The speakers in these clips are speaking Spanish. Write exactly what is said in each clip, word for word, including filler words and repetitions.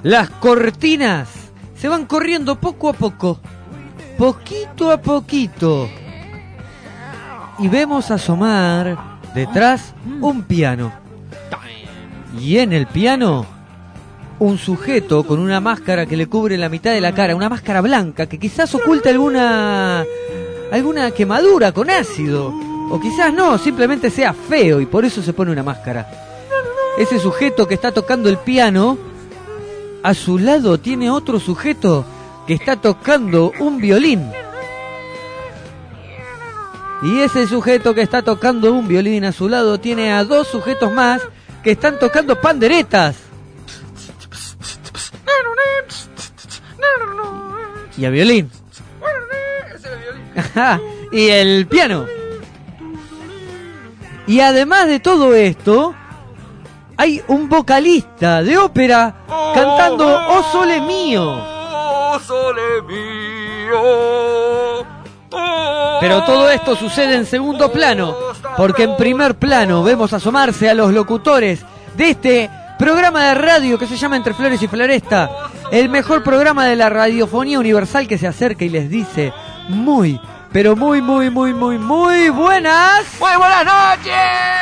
Las cortinas se van corriendo poco a poco, poquito a poquito. Y vemos asomar detrás un piano. Y en el piano, un sujeto con una máscara que le cubre la mitad de la cara, una máscara blanca que quizás oculta alguna alguna quemadura con ácido, o quizás no, simplemente sea feo y por eso se pone una máscara. Ese sujeto que está tocando el piano, a su lado tiene otro sujeto que está tocando un violín. Y ese sujeto que está tocando un violín a su lado tiene a dos sujetos más que están tocando panderetas. Y a violín. Y el piano. Y además de todo esto, hay un vocalista de ópera oh, cantando oh, Oh Sole Mío. Oh Sole Mío. Oh, Pero todo esto sucede en segundo plano, porque en primer plano vemos asomarse a los locutores de este programa de radio que se llama Entre Flores y Floresta, el mejor programa de la radiofonía universal que se acerca y les dice muy, pero muy, muy, muy, muy, muy buenas. ¡Muy buenas noches!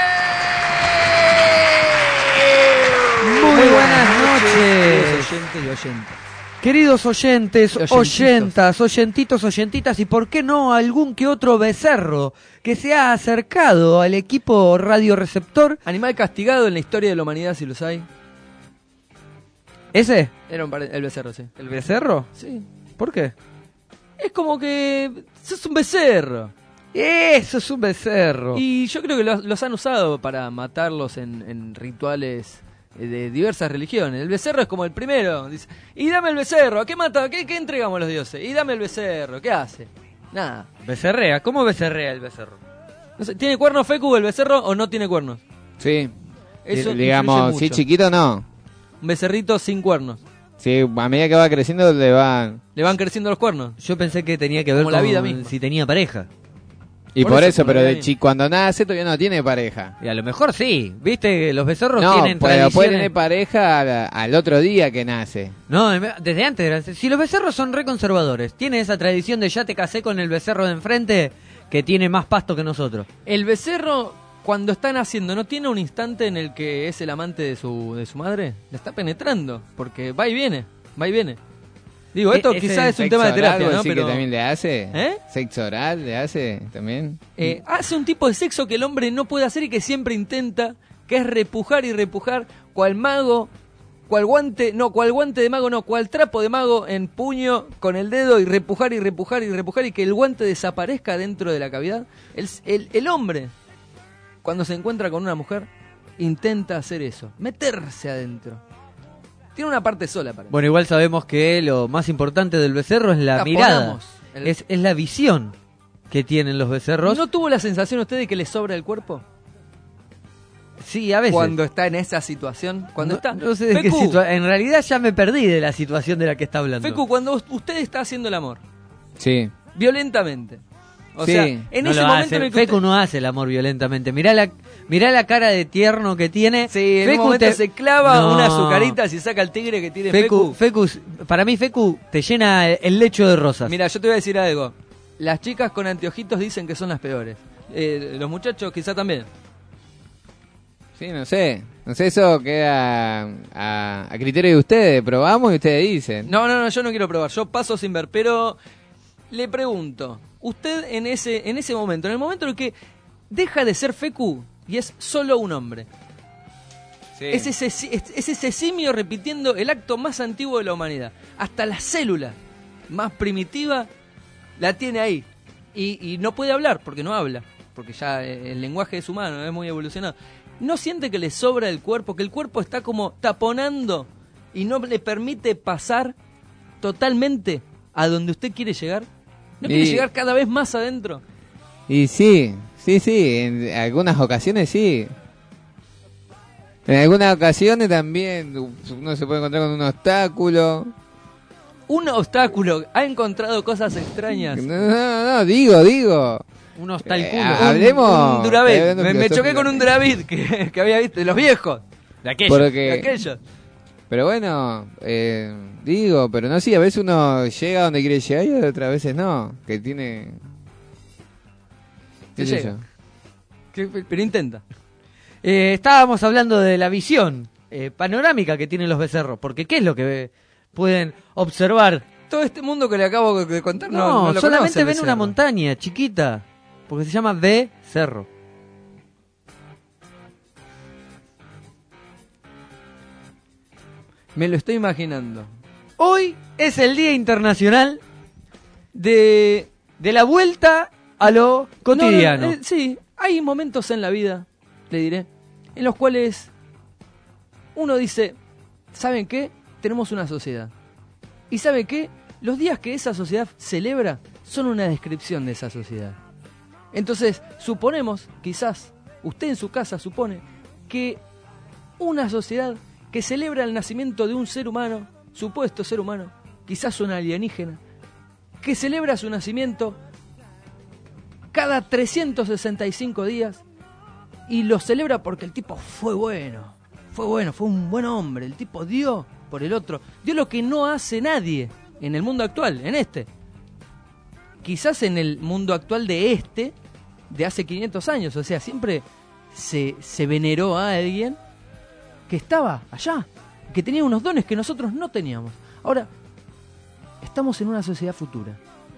Muy buenas noches, oyentes y oyentes. Queridos oyentes, Oyentitos. oyentas, oyentitos, oyentitas y por qué no algún que otro becerro que se ha acercado al equipo radioreceptor. Animal castigado en la historia de la humanidad, si los hay. ¿Ese? Era un pare- el becerro, sí. ¿El becerro? Sí. ¿Por qué? Es como que sos un becerro. Eso es un becerro. Y yo creo que los, los han usado para matarlos en, en rituales de diversas religiones. El becerro es como el primero. Dice, y dame el becerro. ¿Qué mata? ¿Qué, qué entregamos a los dioses? Y dame el becerro. ¿Qué hace? Nada. Becerrea. ¿Cómo becerrea el becerro? No sé, ¿tiene cuernos Fecu el becerro o no tiene cuernos? Sí. Eso D- digamos, influye si mucho. chiquito no. Un becerrito sin cuernos. Sí, a medida que va creciendo le van... Le van creciendo los cuernos. Yo pensé que tenía que ver Como la con vida misma. si tenía pareja. Y Por por, eso, eso, por pero la de vida chi- cuando nace todavía no tiene pareja. Y a lo mejor sí. ¿Viste? Los becerros No, tienen pero tradiciones. puede tener pareja al, al otro día que nace. No, desde antes. eran- Si los becerros son reconservadores, tiene esa tradición de ya te casé con el becerro de enfrente que tiene más pasto que nosotros. El becerro, cuando está naciendo, ¿no tiene un instante en el que es el amante de su, de su madre? La está penetrando, porque va y viene, va y viene. Digo, esto E- quizás ese es un tema de Sexo oral, terapia, ¿vos ¿no? decís Pero que también le hace? ¿Eh? ¿Sexo oral le hace también? eh, hace un tipo de sexo que el hombre no puede hacer y que siempre intenta, que es repujar y repujar, cual mago, cual guante, no, cual guante de mago, no, cual trapo de mago en puño con el dedo y repujar y repujar y repujar y que el guante desaparezca dentro de la cavidad. El, el, el hombre, cuando se encuentra con una mujer, intenta hacer eso, meterse adentro. Tiene una parte sola para Bueno, igual sabemos que lo más importante del becerro es la mirada. Taponamos el- Es, es la visión que tienen los becerros. ¿No tuvo la sensación usted de que le sobra el cuerpo? Sí, a veces. Cuando está en esa situación, cuando no, está... no sé de qué Fecu, situa- En realidad ya me perdí de la situación de la que está hablando. Fecu, cuando usted está haciendo el amor, Sí. violentamente, o Sí. sea, en No ese lo momento hace. en el que Fecu usted- no hace el amor violentamente. Mirá la, mirá la cara de tierno que tiene. Sí, en Fecu un momento te- se clava No. unas azucaritas y saca el tigre que tiene Fecu, Fecu. Fecu, para mí Fecu te llena el lecho de rosas. Mira, yo te voy a decir algo. Las chicas con anteojitos dicen que son las peores. Eh, los muchachos quizá también. Sí, no sé. No sé, eso queda a, a criterio de ustedes. Probamos y ustedes dicen. No, no, no, yo no quiero probar. Yo paso sin ver, pero le pregunto, usted en ese en ese momento, en el momento en el que deja de ser Fecu y es solo un hombre, Sí. es, ese, es, es ese simio repitiendo el acto más antiguo de la humanidad. Hasta la célula más primitiva la tiene ahí. Y, y no puede hablar, porque no habla, porque ya el lenguaje es humano, es muy evolucionado. ¿No siente que le sobra el cuerpo, que el cuerpo está como taponando y no le permite pasar totalmente a donde usted quiere llegar? ¿No quiere Y- llegar cada vez más adentro? Y sí, sí, sí. En algunas ocasiones sí. En algunas ocasiones también uno se puede encontrar con un obstáculo. Un obstáculo, ha encontrado cosas extrañas. No, no, no, digo, digo. Un hostal Eh, culo. ah, hablemos. Un Duravid. hablando Me, me choqué con un filosóficamente. Duravid que, que había visto, de los viejos. De aquello. De Porque aquellos. Pero bueno, eh, digo, pero no, sí, a veces uno llega donde quiere llegar y otras veces no, que tiene... Que qué sé llega. yo. Que- pero intenta. Eh, estábamos hablando de la visión eh, panorámica que tienen los becerros, porque ¿qué es lo que pueden observar? Todo este mundo que le acabo de contar no, No, no lo solamente conoce el ven una becerro. montaña chiquita, porque se llama becerro. Me lo estoy imaginando. Hoy es el Día Internacional De... de la vuelta a lo cotidiano. No, no, eh, sí, hay momentos en la vida, le diré, en los cuales uno dice, ¿saben qué? Tenemos una sociedad. ¿Y sabe qué? Los días que esa sociedad celebra son una descripción de esa sociedad. Entonces, suponemos, quizás, usted en su casa supone, que una sociedad que celebra el nacimiento de un ser humano, supuesto ser humano, quizás un alienígena, que celebra su nacimiento cada trescientos sesenta y cinco días y lo celebra porque el tipo fue bueno, fue bueno, fue un buen hombre, el tipo dio por el otro, dio lo que no hace nadie en el mundo actual, en este. Quizás en el mundo actual de este, de hace quinientos años, o sea, siempre se, se veneró a alguien que estaba allá, que tenía unos dones que nosotros no teníamos. Ahora, estamos en una sociedad futura.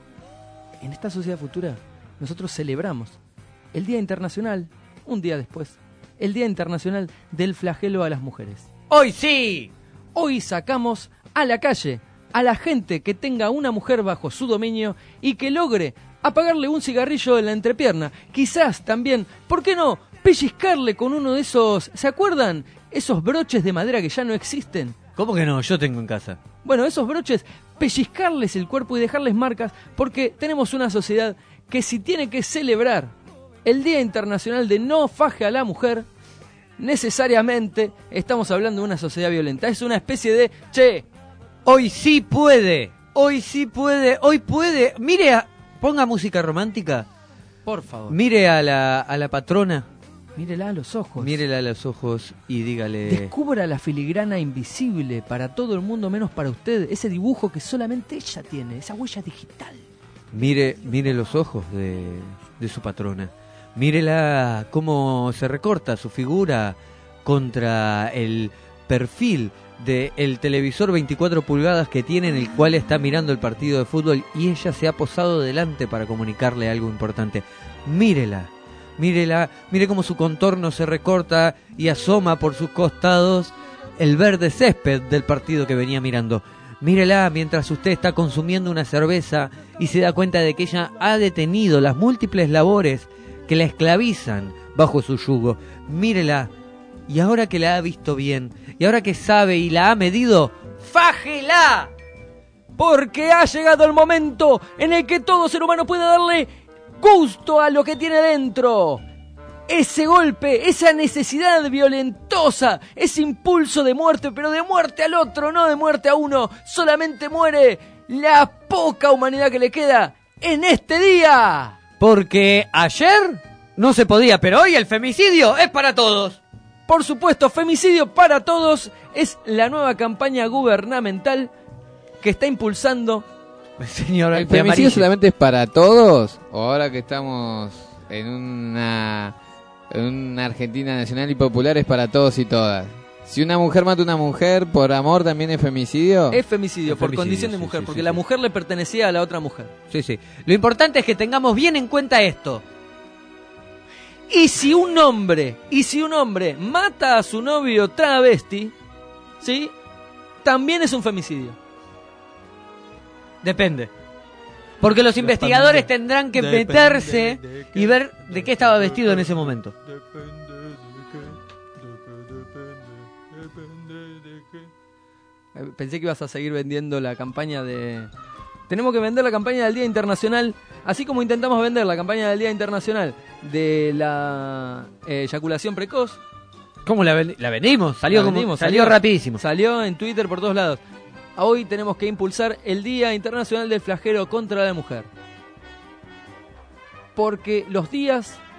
En esta sociedad futura, nosotros celebramos el Día Internacional, un día después, el Día Internacional del Flagelo a las Mujeres. ¡Hoy sí! Hoy sacamos a la calle a la gente que tenga una mujer bajo su dominio y que logre apagarle un cigarrillo en la entrepierna. Quizás también, ¿por qué no?, pellizcarle con uno de esos, ¿se acuerdan? Esos broches de madera que ya no existen. ¿Cómo que no? Yo tengo en casa. Bueno, esos broches, pellizcarles el cuerpo y dejarles marcas, porque tenemos una sociedad que si tiene que celebrar el Día Internacional de No Faje a la Mujer, necesariamente estamos hablando de una sociedad violenta. Es una especie de, che, Hoy sí puede, hoy sí puede, hoy puede. Mire, a, ponga música romántica, por favor, mire a la, a la patrona, mírela a los ojos. mírela a los ojos y dígale... Descubra la filigrana invisible para todo el mundo menos para usted. Ese dibujo que solamente ella tiene, esa huella digital. Mire, mire los ojos de, de su patrona. Mírela cómo se recorta su figura contra el perfil del televisor veinticuatro pulgadas que tiene, en el cual está mirando el partido de fútbol, y ella se ha posado delante para comunicarle algo importante. Mírela, mírela, mire cómo su contorno se recorta y asoma por sus costados el verde césped del partido que venía mirando. Mírela mientras usted está consumiendo una cerveza y se da cuenta de que ella ha detenido las múltiples labores que la esclavizan bajo su yugo. Mírela, y ahora que la ha visto bien, y ahora que sabe y la ha medido, ¡fájela! Porque ha llegado el momento en el que todo ser humano puede darle gusto a lo que tiene dentro. Ese golpe, esa necesidad violentosa, ese impulso de muerte, pero de muerte al otro, no de muerte a uno. Solamente muere la poca humanidad que le queda en este día. Porque ayer no se podía, pero hoy el femicidio es para todos. Por supuesto, Femicidio para Todos es la nueva campaña gubernamental que está impulsando. Señor, ¿El de femicidio amarillo. solamente es para todos? ¿O ahora que estamos en una, en una Argentina nacional y popular es para todos y todas? Si una mujer mata a una mujer por amor, ¿también es femicidio? Es femicidio, Es por femicidio, condición de sí, mujer, sí, porque sí, la sí. mujer le pertenecía a la otra mujer. Sí, sí. Lo importante es que tengamos bien en cuenta esto. Y si un hombre, y si un hombre mata a su novio travesti, ¿sí?, también es un femicidio. Depende. Porque los investigadores tendrán que meterse y ver de qué estaba vestido en ese momento. Eh, Pensé que ibas a seguir vendiendo la campaña de... Tenemos que vender la campaña del Día Internacional, así como intentamos vender la campaña del Día Internacional de la eh, eyaculación precoz. ¿Cómo la, ven- la vendimos? Salió, La como- vendimos, salió, rapidísimo. Salió en Twitter por todos lados. Hoy tenemos que impulsar el Día Internacional del Flagelo contra la Mujer. Porque los días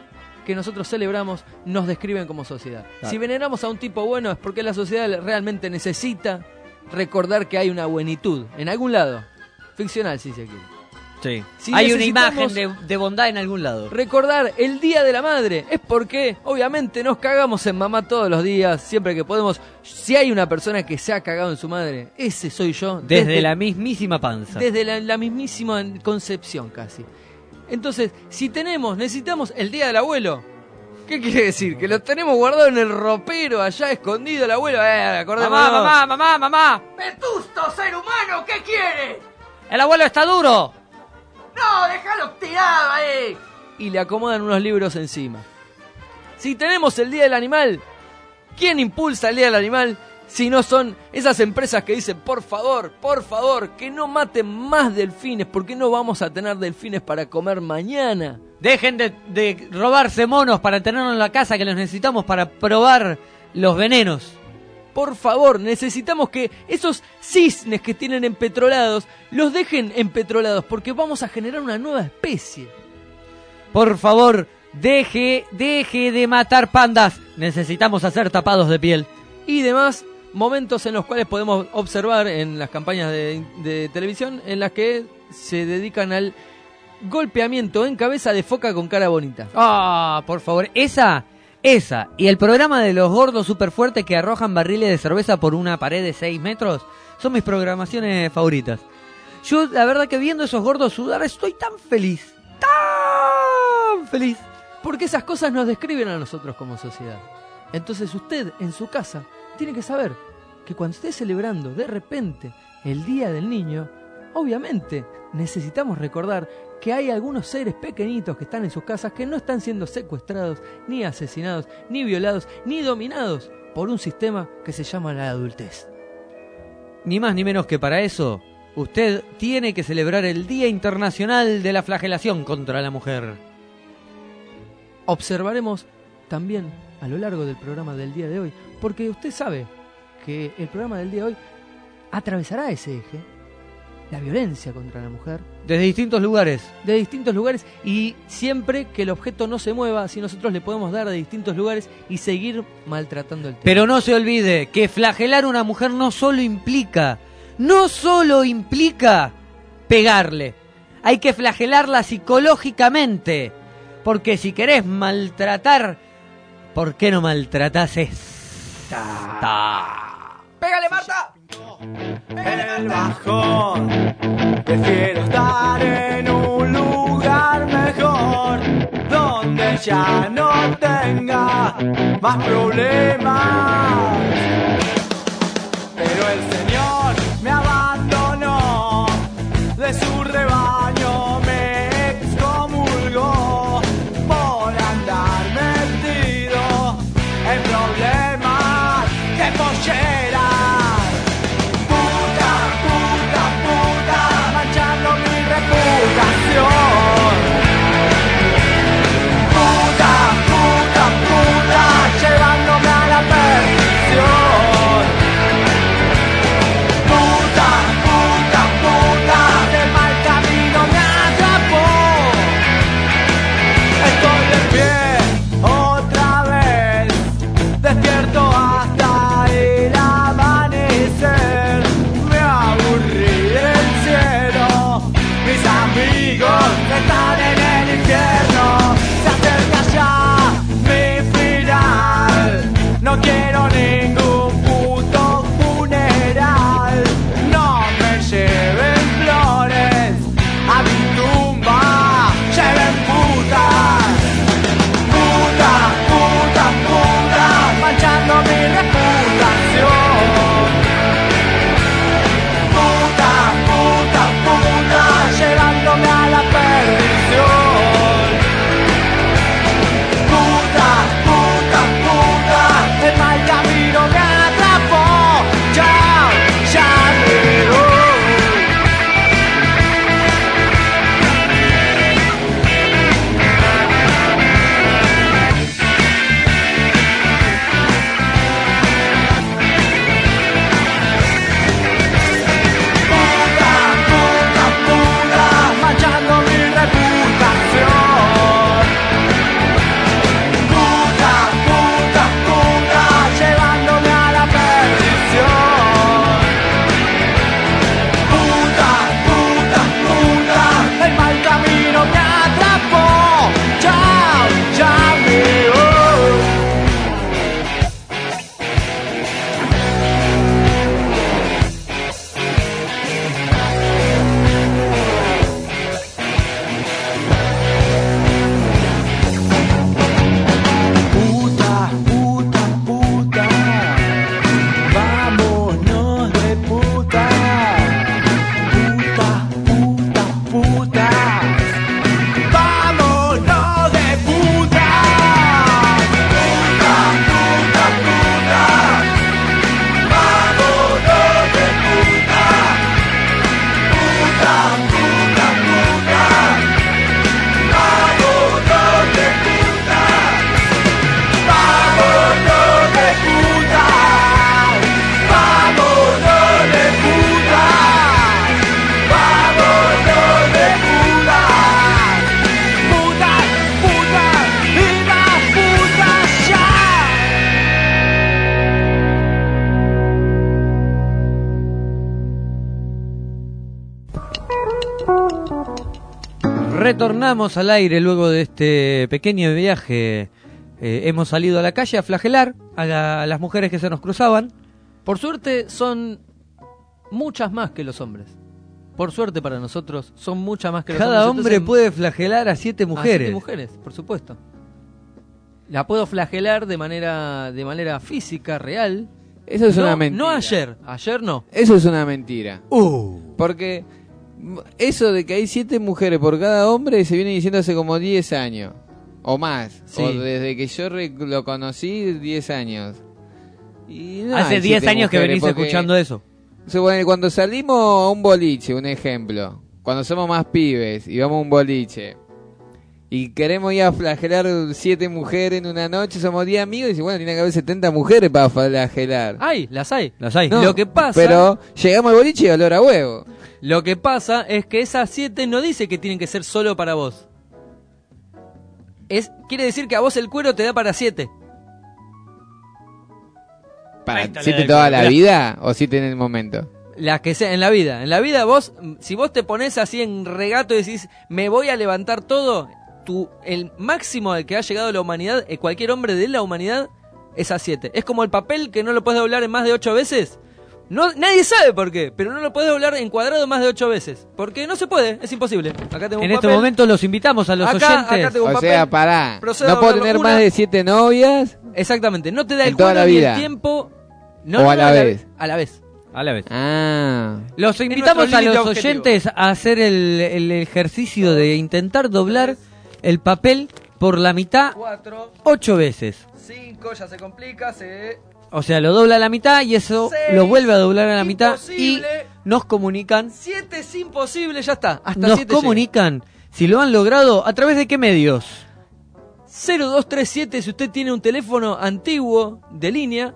que nosotros celebramos nos describen como sociedad. Claro. Si veneramos a un tipo bueno es porque la sociedad realmente necesita recordar que hay una buenitud en algún lado, ficcional si se quiere. Sí. Si Hay una necesitamos imagen de, de bondad en algún lado. Recordar el Día de la Madre es porque obviamente nos cagamos en mamá todos los días, siempre que podemos. Si hay una persona que se ha cagado en su madre, ese soy yo. Desde, desde la mismísima panza. Desde la, la mismísima concepción casi. Entonces, si tenemos, necesitamos el Día del Abuelo. ¿Qué quiere decir? Que lo tenemos guardado en el ropero, allá escondido el abuelo. Eh, acordémonos. Mamá, mamá, mamá, mamá. ¡Vetusto ser humano! ¿Qué quiere? El abuelo está duro. ¡No, déjalo tirado ahí! Y le acomodan unos libros encima. Si tenemos el Día del Animal, ¿quién impulsa el Día del Animal? Si no son esas empresas que dicen, por favor, por favor, que no maten más delfines, porque no vamos a tener delfines para comer mañana. Dejen de, de robarse monos para tenerlos en la casa, que los necesitamos para probar los venenos. Por favor, necesitamos que esos cisnes que tienen empetrolados los dejen empetrolados, porque vamos a generar una nueva especie. Por favor, deje, deje de matar pandas. Necesitamos hacer tapados de piel. Y demás momentos en los cuales podemos observar en las campañas de, de televisión en las que se dedican al golpeamiento en cabeza de foca con cara bonita. Ah, por favor, esa, esa. Y el programa de los gordos super fuertes que arrojan barriles de cerveza por una pared de seis metros son mis programaciones favoritas. Yo, la verdad que viendo esos gordos sudar estoy tan feliz. Tan feliz. Porque esas cosas nos describen a nosotros como sociedad. Entonces usted, en su casa, tiene que saber que cuando esté celebrando de repente el Día del Niño, obviamente necesitamos recordar que hay algunos seres pequeñitos que están en sus casas que no están siendo secuestrados, ni asesinados, ni violados, ni dominados por un sistema que se llama la adultez. Ni más ni menos que para eso, usted tiene que celebrar el Día Internacional de la Flagelación contra la Mujer. Observaremos también a lo largo del programa del día de hoy, porque usted sabe que el programa del día de hoy atravesará ese eje, la violencia contra la mujer, Desde distintos lugares. de distintos lugares, y siempre que el objeto no se mueva, si nosotros le podemos dar de distintos lugares y seguir maltratando el tema. Pero no se olvide que flagelar a una mujer no solo implica, no solo implica pegarle. Hay que flagelarla psicológicamente. Porque si querés maltratar, ¿por qué no maltratás esta? ¡Pégale, Marta! En el bajón, prefiero estar en un lugar mejor, donde ya no tenga más problemas. Pero el Señor me abandonó, de su rebaño me excomulgó por andar metido en problemas de pollera. Puta, puta, puta, manchando mi reputación. Puta, puta, puta, llevándome a la perdición. Retornamos al aire luego de este pequeño viaje. Eh, hemos salido a la calle a flagelar a, la- a las mujeres que se nos cruzaban. Por suerte son muchas más que los hombres. Por suerte para nosotros son muchas más que los Cada hombres. hombre Entonces, puede flagelar a siete a mujeres. siete mujeres, por supuesto. La puedo flagelar de manera de manera física, real. Eso es no, una mentira. No ayer, ayer no. Eso es una mentira. Uh. Porque mm, eso de que hay siete mujeres por cada hombre se viene diciendo hace como diez años. O más. Sí. O desde que yo re- lo conocí, diez años. Y no Hace hay diez siete años que mujeres, venís porque- escuchando eso. Suponete, cuando salimos a un boliche, un ejemplo, cuando somos más pibes y vamos a un boliche y queremos ir a flagelar siete mujeres en una noche, somos diez amigos y dice, bueno, tiene que haber setenta mujeres para flagelar. Hay, las hay. Las hay. No, Lo que pasa, Pero llegamos al boliche y olor a huevo. lo que pasa es que esas siete no dice que tienen que ser solo para vos. Es, quiere decir que a vos el cuero te da para siete. Ahí ¿Para está la siete del toda cuero. la vida o siete en el momento? Las que sea en la vida. En la vida vos, si vos te pones así en regato y decís, me voy a levantar todo, tu, el máximo al que ha llegado la humanidad, eh, cualquier hombre de la humanidad, es a siete. Es como el papel que no lo puedes doblar en más de ocho veces. No, nadie sabe por qué, pero no lo puedes doblar en cuadrado más de ocho veces. Porque no se puede, es imposible. Acá tengo un En este papel. momento los invitamos a los Acá- oyentes. acá tengo un O papel. sea, pará. Procedo a No puedo doblarlo tener una. más de siete novias. Exactamente, no te da el En toda cuero la ni vida. el tiempo. No, O no, a no, la vez. A la vez. A la vez. Ah. Los invitamos nuestro a límite los objetivo. oyentes a hacer el, el ejercicio de intentar doblar el papel por la mitad Cuatro, ocho veces. cinco, ya se complica, se... O sea, lo dobla a la mitad y eso Seis. lo vuelve a doblar a la mitad y Imposible. nos comunican, Siete es imposible, ya está. Hasta nos siete comunican si lo han logrado, a través de qué medios. cero dos tres siete si usted tiene un teléfono antiguo de línea.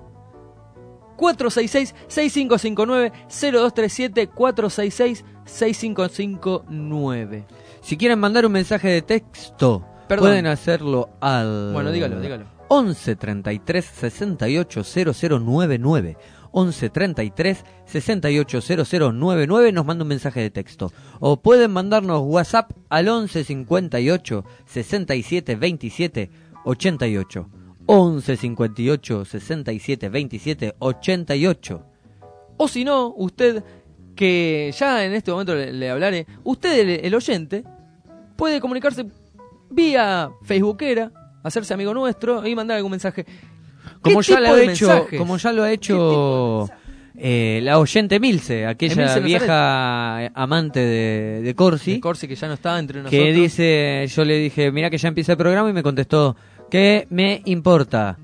cuatro seis seis, seis cinco cinco nueve, cero dos tres siete, cuatro seis seis, seis cinco cinco nueve. Si quieren mandar un mensaje de texto, Perdón. pueden hacerlo al Bueno, dígalo, dígalo. once treinta y tres sesenta y ocho cero cero noventa y nueve. once treinta y tres sesenta y ocho cero cero noventa y nueve, nos manda un mensaje de texto. O pueden mandarnos WhatsApp al once cincuenta y ocho sesenta y siete veintisiete ochenta y ocho. once cincuenta y ocho sesenta y siete veintisiete ochenta y ocho. O si no, usted, que ya en este momento le, le hablaré, usted, el, el oyente, puede comunicarse vía Facebookera, hacerse amigo nuestro y mandar algún mensaje. Como ¿Qué ya tipo lo ha de hecho, mensajes? como ya lo ha hecho eh, la oyente Milce, aquella Emilce Nazaret. vieja amante de, de Corsi, De Corsi, que ya no está entre nosotros. que dice, yo le dije, mira que ya empieza el programa y me contestó, ¿qué me importa?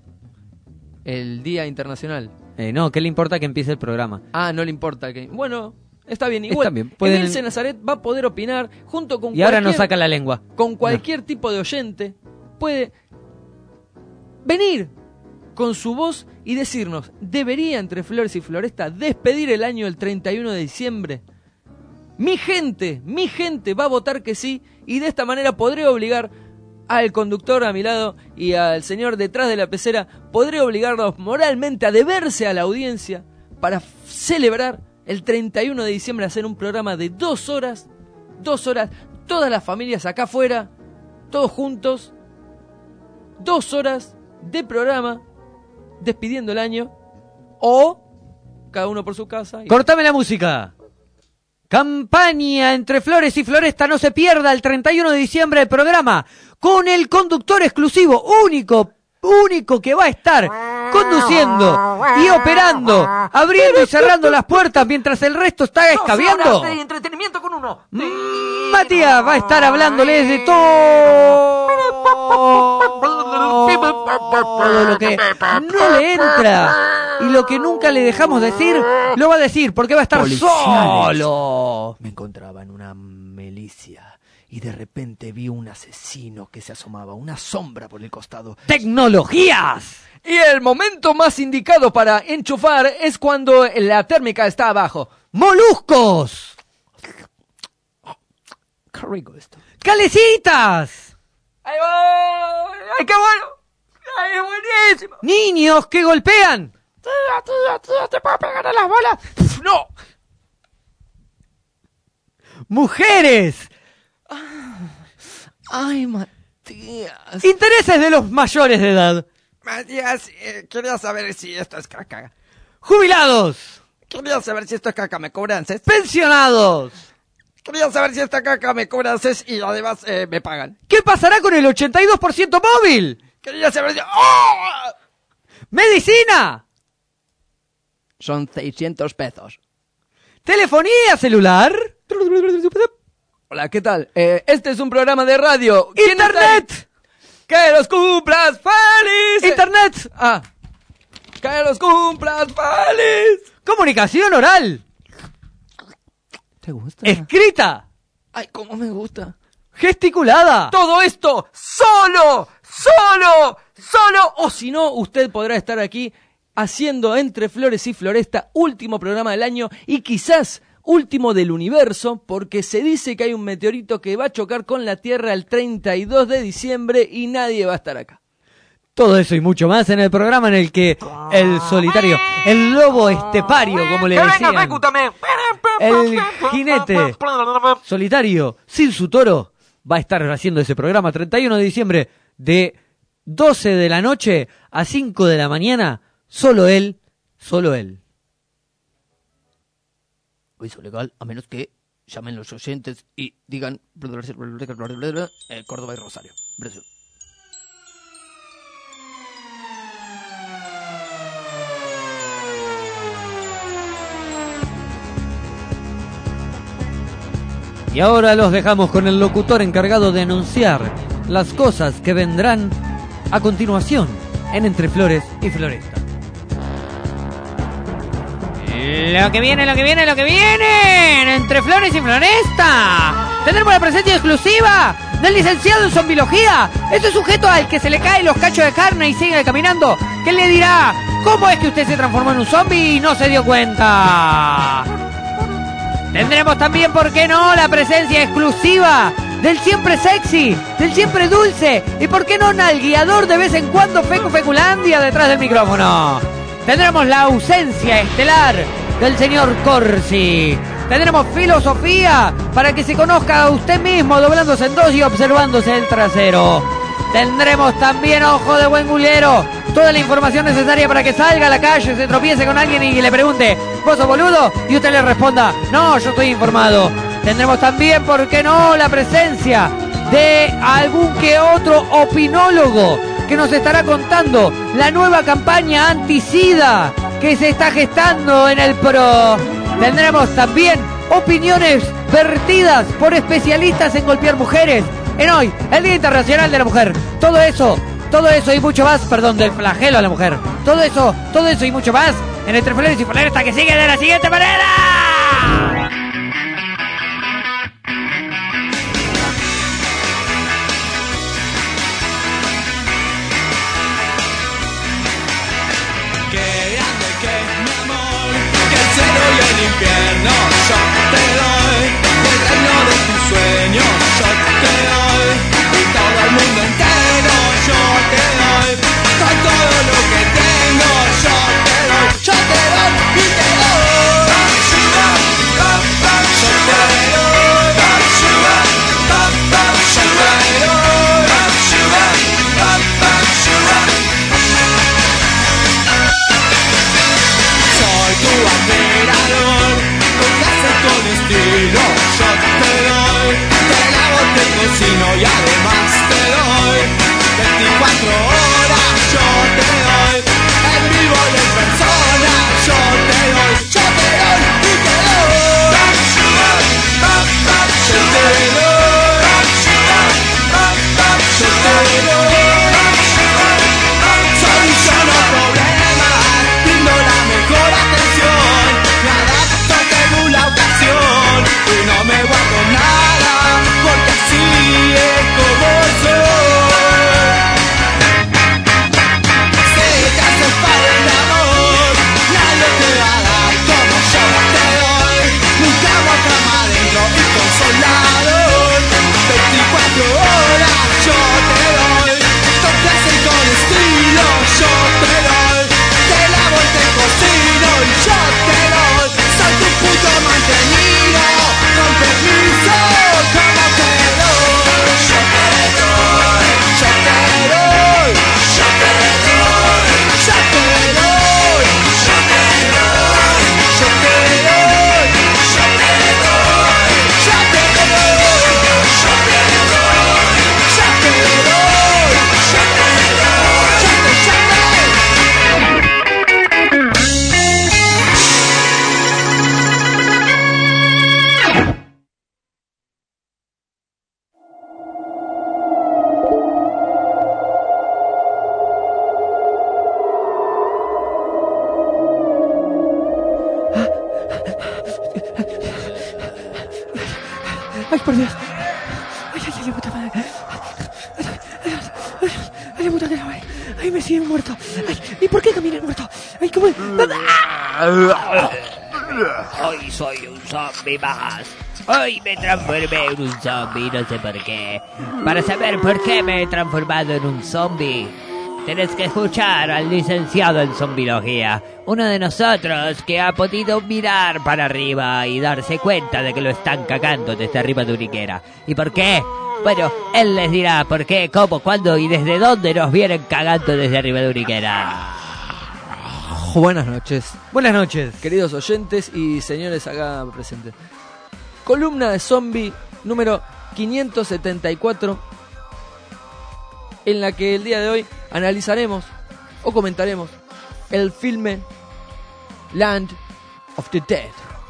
El Día Internacional. Eh, no, ¿qué le importa que empiece el programa? Ah, no le importa. que Bueno, está bien. Igual, Está bien, pueden- Emilce Nazaret va a poder opinar junto con Y ahora cualquier, nos saca la lengua. con cualquier tipo de oyente. Puede venir con su voz y decirnos, ¿debería Entre Flores y Floresta despedir el año el treinta y uno de diciembre? Mi gente, mi gente va a votar que sí, y de esta manera podré obligar al conductor a mi lado y al señor detrás de la pecera, podré obligarlos moralmente a deberse a la audiencia para f- celebrar el treinta y uno de diciembre, hacer un programa de dos horas, dos horas, todas las familias acá afuera, todos juntos, dos horas de programa, despidiendo el año, o cada uno por su casa. y- ¡Cortame la música! Campaña Entre Flores y Floresta, no se pierda el treinta y uno de diciembre el programa con el conductor exclusivo, único, único que va a estar conduciendo y operando, abriendo y cerrando las puertas mientras el resto está Dos escabeando. horas de entretenimiento con uno. Mm, Matías va a estar hablándoles de todo lo que no le entra y lo que nunca le dejamos decir, lo va a decir porque va a estar solo. Me encontraba en una milicia y de repente vi un asesino que se asomaba, una sombra por el costado. Tecnologías. Y el momento más indicado para enchufar es cuando la térmica está abajo. Moluscos. Qué rico esto. Calecitas. ¡Ahí va! ¡Ay, qué bueno! ¡Ay, es buenísimo! Niños que golpean. ¡Tía, tía, tía, te puedo pegar a las bolas! ¡No! Mujeres Ay, Matías. Intereses de los mayores de edad. Matías, eh, quería saber si esto es caca. Jubilados. Quería saber si esto es caca, me cobran C E S. Pensionados. Quería saber si esta caca me cobran C E S y además eh, me pagan. ¿Qué pasará con el ochenta y dos por ciento móvil? Quería saber si... ¡Oh! Medicina. Son seiscientos pesos. Telefonía celular. Hola, ¿qué tal? Eh, este es un programa de radio. ¿Quién está ahí? Internet. ¡Que los cumplas feliz! Internet. Ah. ¡Que los cumplas feliz! Comunicación oral. ¿Te gusta? Escrita. Ay, cómo me gusta. Gesticulada. Todo esto solo, solo, solo. O si no, usted podrá estar aquí haciendo Entre Flores y Floresta, último programa del año y quizás último del universo, porque se dice que hay un meteorito que va a chocar con la Tierra el treinta y dos de diciembre y nadie va a estar acá. Todo eso y mucho más en el programa en el que el solitario, el lobo estepario, como le decían, el jinete solitario sin su toro, va a estar haciendo ese programa treinta y uno de diciembre de doce de la noche a cinco de la mañana. Solo él, solo él. Aviso legal, a menos que llamen los oyentes y digan eh, Córdoba y Rosario. Brasil. Y ahora los dejamos con el locutor encargado de anunciar las cosas que vendrán a continuación en Entre Flores y Floresta. Lo que viene, lo que viene, lo que viene en Entre Flores y Floresta. Tendremos la presencia exclusiva del licenciado en zombilogía, ese sujeto al que se le caen los cachos de carne y sigue caminando, que le dirá cómo es que usted se transformó en un zombie y no se dio cuenta. Tendremos también, ¿por qué no?, la presencia exclusiva del siempre sexy, del siempre dulce y, ¿por qué no?, nalgueador de vez en cuando Fecu Feculandia detrás del micrófono. Tendremos la ausencia estelar del señor Corsi. Tendremos filosofía para que se conozca a usted mismo doblándose en dos y observándose el trasero. Tendremos también ojo de buen gulero, toda la información necesaria para que salga a la calle, se tropiece con alguien y le pregunte, ¿vos sos boludo? Y usted le responda, no, yo estoy informado. Tendremos también, ¿por qué no?, la presencia de algún que otro opinólogo que nos estará contando la nueva campaña anti-sida que se está gestando en el PRO. Tendremos también opiniones vertidas por especialistas en golpear mujeres en hoy, el Día Internacional de la Mujer. Todo eso, todo eso y mucho más, perdón, del flagelo a la mujer. Todo eso, todo eso y mucho más en Entre Flores y Floresta, que sigue de la siguiente manera. Infierno, yo te doy el reino de tus sueños, yo te doy y todo el mundo entero, yo te doy con todo lo que tengo, yo te doy, yo te doy y te doy. Yo te doy, yo te doy, soy tu admirador. Con estilo, yo te doy, te lavo, te cocino y además te doy veinticuatro horas, yo te doy, en vivo y en persona, yo te doy, yo te doy y te doy. Yo te doy, yo te doy, soluciono problemas, brindo la mejor atención, me adapto según la ocasión y no me guardo ¡Ay, por Dios! ¡Ay, ay, ay, la puta madre! ¡Ay, ay, ay, ay, la puta que la madre! ¡Ay, me sigue muerto! ¡Ay, ¿y por qué camina el muerto? ¡Ay, cómo! Hoy soy un zombie más. Hoy me transformé en un zombie, no sé por qué. Para saber por qué me he transformado en un zombie, tenés que escuchar al licenciado en zombiología, uno de nosotros que ha podido mirar para arriba y darse cuenta de que lo están cagando desde arriba de una higuera. ¿Y por qué? Bueno, él les dirá por qué, cómo, cuándo y desde dónde nos vienen cagando desde arriba de una higuera. Buenas noches, Buenas noches. queridos oyentes y señores acá presentes. Columna de zombie número quinientos setenta y cuatro, en la que el día de hoy analizaremos o comentaremos el filme Land of the Dead.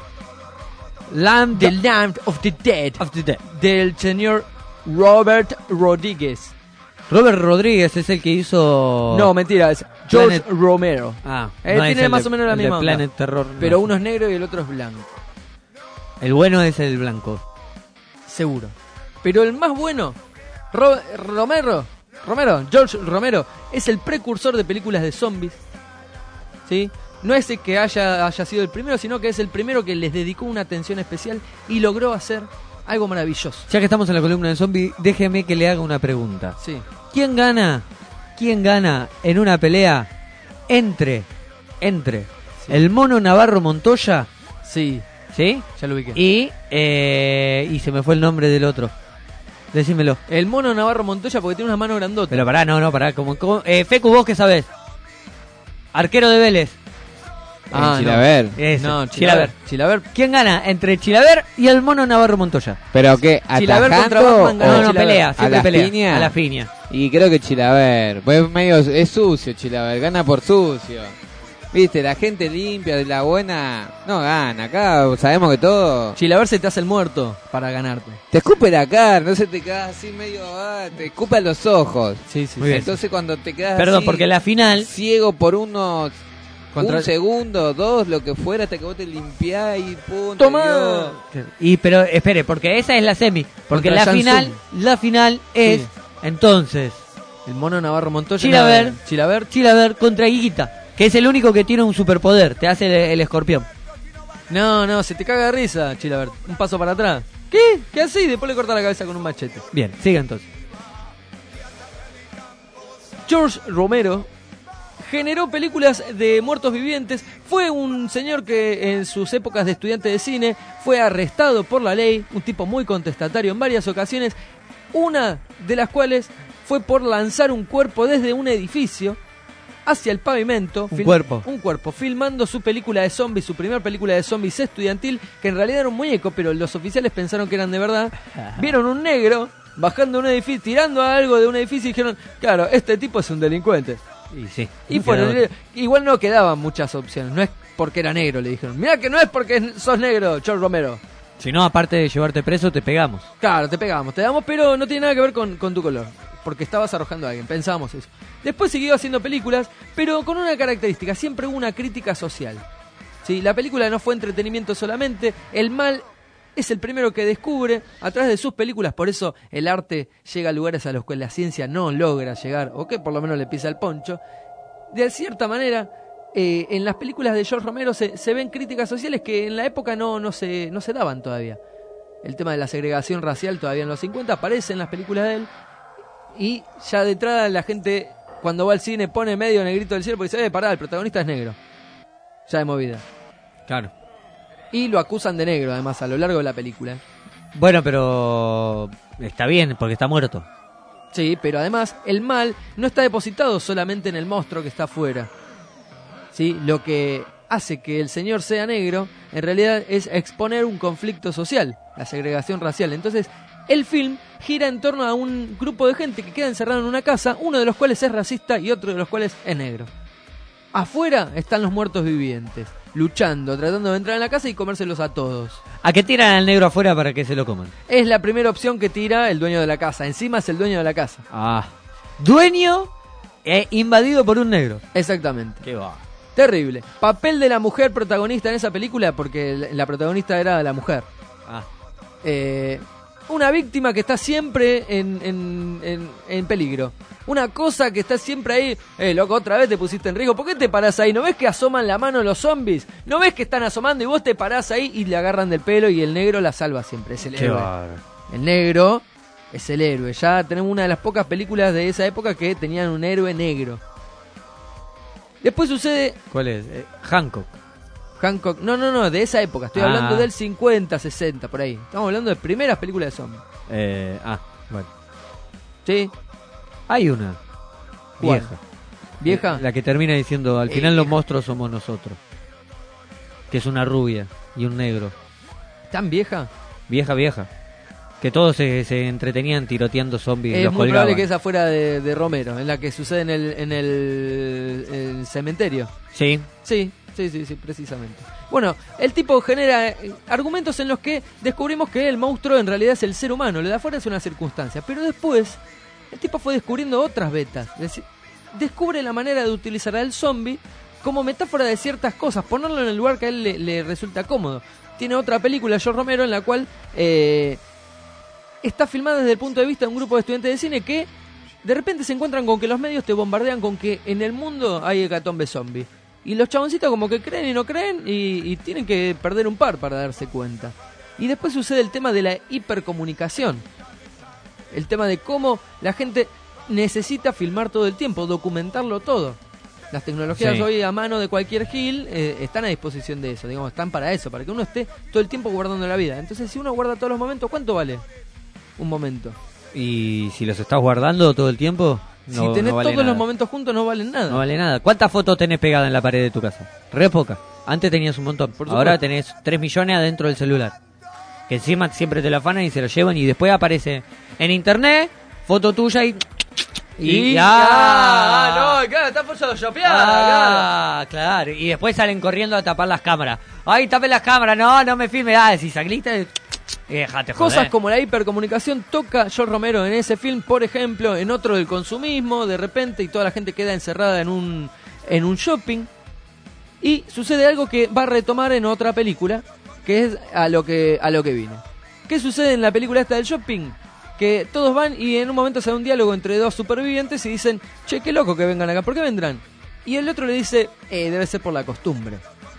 Land The Land of the Dead of the Dead. del señor Robert Rodríguez. Robert Rodríguez es el que hizo... No, mentira, es George Planet- Romero. Ah, Él no es tiene el más de- o menos la el de misma onda. Planet Terror. no. Pero uno es negro y el otro es blanco. El bueno es el blanco. Seguro. Pero el más bueno, Ro- Romero, Romero, George Romero, es el precursor de películas de zombies. ¿Sí? No es el que haya, haya sido el primero, sino que es el primero que les dedicó una atención especial y logró hacer algo maravilloso. Ya que estamos en la columna de zombie, déjeme que le haga una pregunta. Sí. ¿Quién gana? ¿Quién gana en una pelea entre, entre el mono Navarro Montoya, Sí, ¿sí? ya lo ubiqué. Y, eh, y se me fue el nombre del otro. Decímelo. El mono Navarro Montoya porque tiene una mano grandota. Pero pará, no, no, pará. Como, como- eh, Fecu, ¿vos qué sabés? Arquero de Vélez. Ah, En Chilaver. Eso, No, Chilaver. Chilaver. Chilaver. ¿Quién gana entre Chilaver y el mono Navarro Montoya? ¿Pero qué? Chilaver contra ¿Atajando Batman o- ganó No, no, Chilaver. pelea, ¿A siempre la pelea. piña? A la piña. Y creo que Chilaver, pues medio es sucio Chilaver, gana por sucio. Viste, la gente limpia, de la buena, no gana. Acá sabemos que todo. Chilaver se te hace el muerto para ganarte. Te escupe la cara, no se te queda así medio, ah, te escupe a los ojos. Sí, sí. Muy bien. Entonces cuando te quedas Perdón, así, porque la final... ciego por unos Contra- un segundo, dos, lo que fuera, hasta que vos te limpiás y punto. Tomá. Dios. Y pero espere, porque esa es la semi. Porque Contra la Samsung. final, la final es Sí. entonces El mono Navarro Montoya. Chilaver. no, Chilaver. Chilaver contra Guiguita, que es el único que tiene un superpoder, te hace el, el escorpión. No, no, se te caga de risa, Chilaver. Un paso para atrás. ¿Qué? ¿Qué así? Después le corta la cabeza con un machete. Bien, siga entonces. George Romero generó películas de muertos vivientes. Fue un señor que en sus épocas de estudiante de cine fue arrestado por la ley, un tipo muy contestatario en varias ocasiones, una de las cuales fue por lanzar un cuerpo desde un edificio hacia el pavimento. Un cuerpo. Un cuerpo, filmando su película de zombies, su primera película de zombies estudiantil, que en realidad era un muñeco, pero los oficiales pensaron que eran de verdad. Vieron un negro bajando un edificio, tirando algo de un edificio y dijeron, claro, este tipo es un delincuente. Y sí. Y fueron, igual no quedaban muchas opciones, no es porque era negro, le dijeron. Mirá que no es porque sos negro, George Romero. Si no, aparte de llevarte preso, te pegamos. Claro, te pegamos, te damos, pero no tiene nada que ver con, con tu color, porque estabas arrojando a alguien, pensábamos eso. Después siguió haciendo películas, pero con una característica, siempre hubo una crítica social. ¿Sí? La película no fue entretenimiento solamente, el mal es el primero que descubre a través de sus películas, por eso el arte llega a lugares a los que la ciencia no logra llegar, o que por lo menos le pisa el poncho. De cierta manera, eh, en las películas de George Romero se, se ven críticas sociales que en la época no, no, se, no se daban todavía. El tema de la segregación racial todavía en los cincuenta aparece en las películas de él, y ya de entrada la gente cuando va al cine pone medio negrito del cielo porque dice, eh, pará, el protagonista es negro. Ya de movida. Claro. Y lo acusan de negro, además, a lo largo de la película. Bueno, pero está bien, porque está muerto. Sí, pero además, el mal no está depositado solamente en el monstruo que está afuera. Sí, lo que hace que el señor sea negro, en realidad es exponer un conflicto social, la segregación racial. Entonces, el film gira en torno a un grupo de gente que queda encerrado en una casa, uno de los cuales es racista y otro de los cuales es negro. Afuera están los muertos vivientes, luchando, tratando de entrar en la casa y comérselos a todos. ¿A qué tiran al negro afuera para que se lo coman? Es la primera opción que tira el dueño de la casa. Encima es el dueño de la casa. Ah. Dueño e invadido por un negro. Exactamente. Qué va. Terrible. Papel de la mujer protagonista en esa película, porque la la protagonista era la mujer. Ah. Eh, una víctima que está siempre en, en, en, en peligro. Una cosa que está siempre ahí. Eh, loco, otra vez te pusiste en riesgo. ¿Por qué te parás ahí? ¿No ves que asoman la mano los zombies? ¿No ves que están asomando y vos te parás ahí y le agarran del pelo y el negro la salva siempre? Es el Qué héroe. bárbaro. El negro es el héroe. Ya tenemos una de las pocas películas de esa época que tenían un héroe negro. Después sucede ¿Cuál es? Eh, Hancock. Hancock. No, no, no, de esa época. Estoy Ah. hablando del cincuenta, sesenta, por ahí. Estamos hablando de primeras películas de zombies. Eh, ah, bueno. ¿Sí? Hay una ¿Cuál? vieja. ¿Vieja? La que termina diciendo, al final Eh, los vieja. monstruos somos nosotros. Que es una rubia y un negro. ¿Tan vieja? Vieja, vieja. Que todos se, se entretenían tiroteando zombies y Es los muy colgaban. probable que esa fuera de, de Romero, en la que sucede en el, en el, el cementerio. Sí. Sí, sí, sí, sí, precisamente. Bueno, el tipo genera eh, argumentos en los que descubrimos que el monstruo en realidad es el ser humano, lo de afuera es una circunstancia, pero después el tipo fue descubriendo otras vetas, es decir, descubre la manera de utilizar al zombie como metáfora de ciertas cosas, ponerlo en el lugar que a él le, le resulta cómodo. Tiene otra película, George Romero, en la cual eh, está filmada desde el punto de vista de un grupo de estudiantes de cine que de repente se encuentran con que los medios te bombardean con que en el mundo hay hecatombe zombie. Y los chaboncitos como que creen y no creen y, y tienen que perder un par para darse cuenta. Y después sucede el tema de la hipercomunicación. El tema de cómo la gente necesita filmar todo el tiempo, documentarlo todo. Las tecnologías Sí. hoy a mano de cualquier gil eh, están a disposición de eso, digamos, están para eso, para que uno esté todo el tiempo guardando la vida. Entonces, si uno guarda todos los momentos, ¿cuánto vale un momento? Y si los estás guardando todo el tiempo, no, si tenés no vale todos nada. los momentos juntos, no valen nada. No vale nada. ¿Cuántas fotos tenés pegadas en la pared de tu casa? Re poca. Antes tenías un montón. Por Ahora supuesto. tenés tres millones adentro del celular. Que encima siempre te lo afanan y se lo llevan y después aparece en internet, foto tuya y... Y, ya. ah, no, claro, está photoshopeada, Ah, claro. Y después salen corriendo a tapar las cámaras. Ay, tapen las cámaras. No, no me filme. Ah, si saliste... Y dejate joder. Cosas como la hipercomunicación toca George Romero en ese film, por ejemplo, en otro del consumismo, de repente, y toda la gente queda encerrada en un, en un shopping. Y sucede algo que va a retomar en otra película, que es a lo que, a lo que vine. ¿Qué sucede en la película esta del shopping? Que todos van y en un momento se da un diálogo entre dos supervivientes y dicen, che, qué loco que vengan acá, ¿por qué vendrán? Y el otro le dice, eh, debe ser por la costumbre.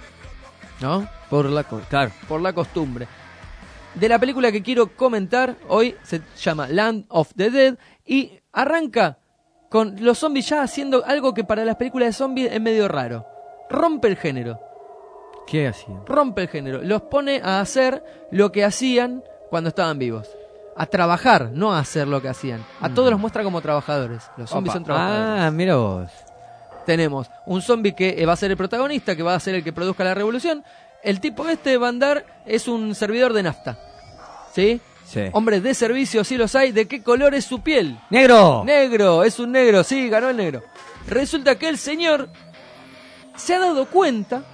¿No? Por la, co- claro, por la costumbre. De la película que quiero comentar hoy se llama Land of the Dead y arranca con los zombies ya haciendo algo que para las películas de zombies es medio raro. Rompe el género, ¿Qué hacían? rompe el género. Los pone a hacer lo que hacían cuando estaban vivos. A trabajar, no a hacer lo que hacían. A todos los muestra como trabajadores. Los zombies Opa. son trabajadores. Ah, mira vos. Tenemos un zombie que eh, va a ser el protagonista, que va a ser el que produzca la revolución. El tipo este, Van Dar, es un servidor de nafta. ¿Sí? Sí. Hombres de servicio, sí los hay. ¿De qué color es su piel? ¡Negro! Negro, es un negro, sí, ganó el negro. Resulta que el señor se ha dado cuenta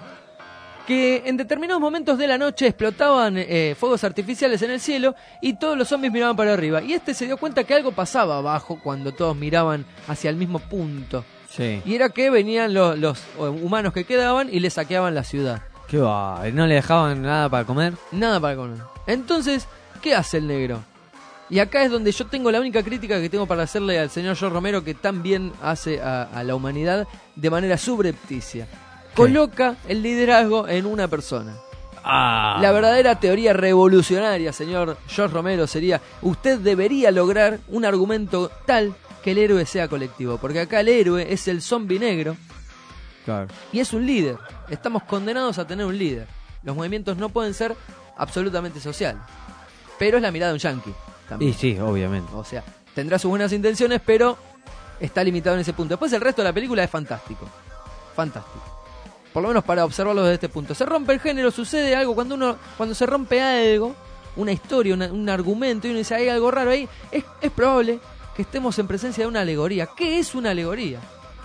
que en determinados momentos de la noche explotaban eh, fuegos artificiales en el cielo y todos los zombies miraban para arriba. Y este se dio cuenta que algo pasaba abajo cuando todos miraban hacia el mismo punto. Sí. Y era que venían los, los humanos que quedaban y le saqueaban la ciudad. ¿Qué va? ¿No le dejaban nada para comer? Nada para comer. Entonces, ¿qué hace el negro? Y acá es donde yo tengo la única crítica que tengo para hacerle al señor George Romero, que tan bien hace a, a la humanidad de manera subrepticia. Coloca el liderazgo en una persona. Ah. La verdadera teoría revolucionaria, señor George Romero, sería: usted debería lograr un argumento tal que el héroe sea colectivo. Porque acá el héroe es el zombie negro Claro. y es un líder. Estamos condenados a tener un líder. Los movimientos no pueden ser absolutamente sociales. Pero es la mirada de un yankee también. Y sí, obviamente. O sea, tendrá sus buenas intenciones, pero está limitado en ese punto. Después el resto de la película es fantástico. Fantástico. Por lo menos para observarlo desde este punto. Se rompe el género, sucede algo. Cuando uno cuando se rompe algo, una historia, una- un argumento, y uno dice, hay algo raro ahí, es, es probable que estemos en presencia de una alegoría. ¿Qué es una alegoría?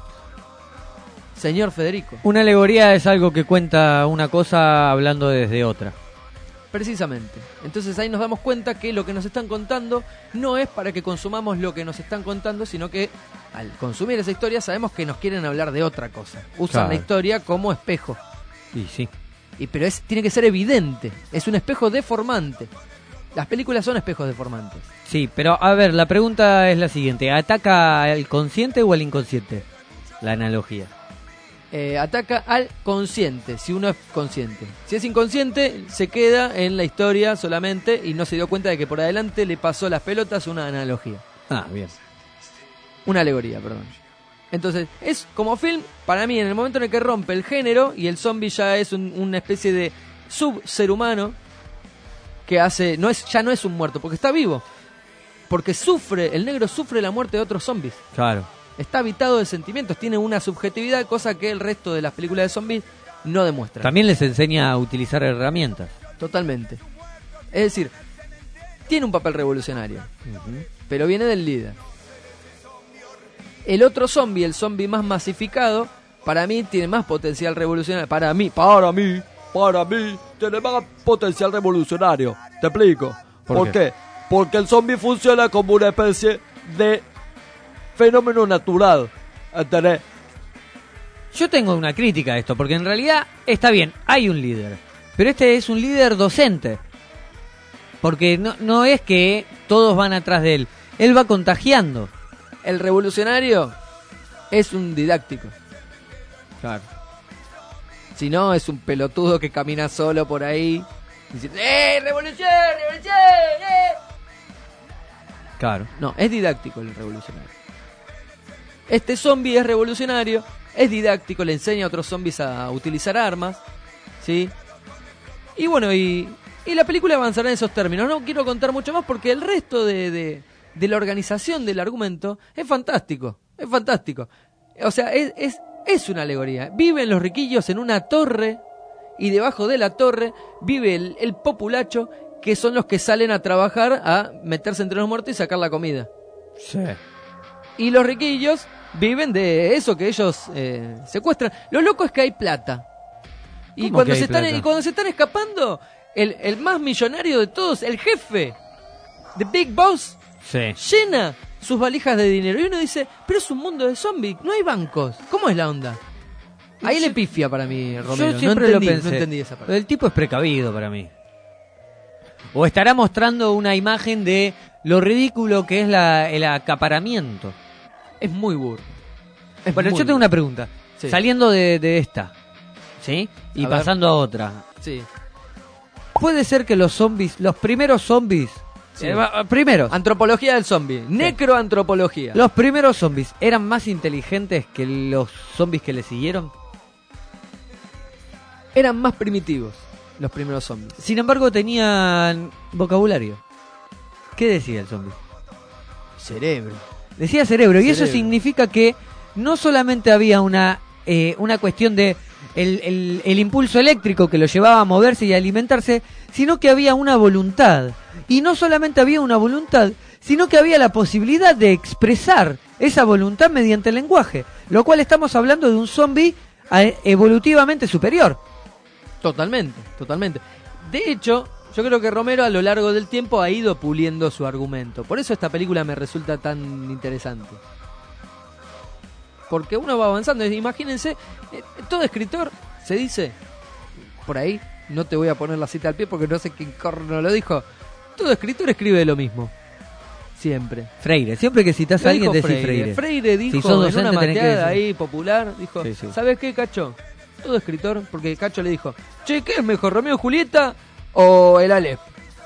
Señor Federico. Una alegoría es algo que cuenta una cosa hablando desde otra. Precisamente. Entonces ahí nos damos cuenta que lo que nos están contando no es para que consumamos lo que nos están contando, sino que al consumir esa historia sabemos que nos quieren hablar de otra cosa. Usan Claro. la historia como espejo. Y sí. Y pero es tiene que ser evidente. Es un espejo deformante. Las películas son espejos deformantes. Sí, pero a ver, la pregunta es la siguiente. ¿Ataca al consciente o al inconsciente? La analogía. Eh, ataca al consciente, si uno es consciente. Si es inconsciente, se queda en la historia solamente y no se dio cuenta de que por adelante le pasó las pelotas una analogía. Ah, bien. Una alegoría, perdón. Entonces, es como film, para mí, en el momento en el que rompe el género y el zombie ya es un- una especie de sub-ser humano que hace, no es, ya no es un muerto, porque está vivo. Porque sufre, el negro sufre la muerte de otros zombies. Claro. Está habitado de sentimientos, tiene una subjetividad, cosa que el resto de las películas de zombies no demuestra. También les enseña a utilizar herramientas. Totalmente. Es decir, tiene un papel revolucionario, pero viene del líder. El otro zombie, el zombie más masificado, para mí tiene más potencial revolucionario. Para mí, para mí, para mí, tiene más potencial revolucionario. Te explico. ¿Por ¿Por, qué? qué? Porque el zombie funciona como una especie de fenómeno natural. ¿Entendés? Yo tengo una crítica a esto, porque en realidad está bien, hay un líder, pero este es un líder docente, porque no, no es que todos van atrás de él, él va contagiando. El revolucionario es un didáctico. Claro. Si no, es un pelotudo que camina solo por ahí diciendo, ¡eh, revolución, revolución! ¡Eh! Claro. No, es didáctico el revolucionario. Este zombie es revolucionario, es didáctico, le enseña a otros zombies a utilizar armas, ¿sí? Y bueno, y, y la película avanzará en esos términos. No quiero contar mucho más porque el resto de, de, de la organización del argumento es fantástico, es fantástico. O sea, es, es, es una alegoría. Viven los riquillos en una torre y debajo de la torre vive el, el populacho, que son los que salen a trabajar a meterse entre los muertos y sacar la comida. Sí. Y los riquillos viven de eso que ellos eh, secuestran. Lo loco es que hay plata. Y ¿Cómo cuando que hay se están plata? y cuando se están escapando, el, el más millonario de todos, el jefe, The Big Boss, Sí. llena sus valijas de dinero. Y uno dice, pero es un mundo de zombies, no hay bancos. ¿Cómo es la onda? Ahí le pifia para mí, Romero. Yo siempre no entendí, lo pensé. no entendí esa parte. El tipo es precavido para mí. O estará mostrando una imagen de lo ridículo que es la, el acaparamiento. Es muy burro. Es Bueno, muy yo tengo burro. una pregunta. Sí. Saliendo de, de esta, ¿sí? Y A ver. pasando a otra. Sí. ¿Puede ser que los zombies, los primeros zombies, Sí. eh, va- primeros, Antropología del zombie. Necroantropología. los primeros zombies eran más inteligentes que los zombies que le siguieron? Eran más primitivos los primeros zombies. Sin embargo, tenían vocabulario. ¿Qué decía el zombie? Cerebro. Decía cerebro, y eso Cerebro. significa que no solamente había una, eh, una cuestión de el, el, el impulso eléctrico que lo llevaba a moverse y a alimentarse, sino que había una voluntad. Y no solamente había una voluntad, sino que había la posibilidad de expresar esa voluntad mediante el lenguaje, lo cual estamos hablando de un zombie eh, evolutivamente superior. Totalmente, totalmente. De hecho, yo creo que Romero a lo largo del tiempo ha ido puliendo su argumento. Por eso esta película me resulta tan interesante. Porque uno va avanzando. Imagínense, eh, todo escritor, se dice, por ahí, no te voy a poner la cita al pie porque no sé quién corno lo dijo. Todo escritor escribe lo mismo. Siempre. Freire, siempre que citas Lo a alguien dijo decís Freire. Freire. Freire dijo Si sos en docente una tenés que mateada decir. ahí popular, dijo, Sí, sí. ¿sabes qué, Cacho? Todo escritor, porque Cacho le dijo, che, ¿qué es mejor, Romeo y Julieta o el Aleph?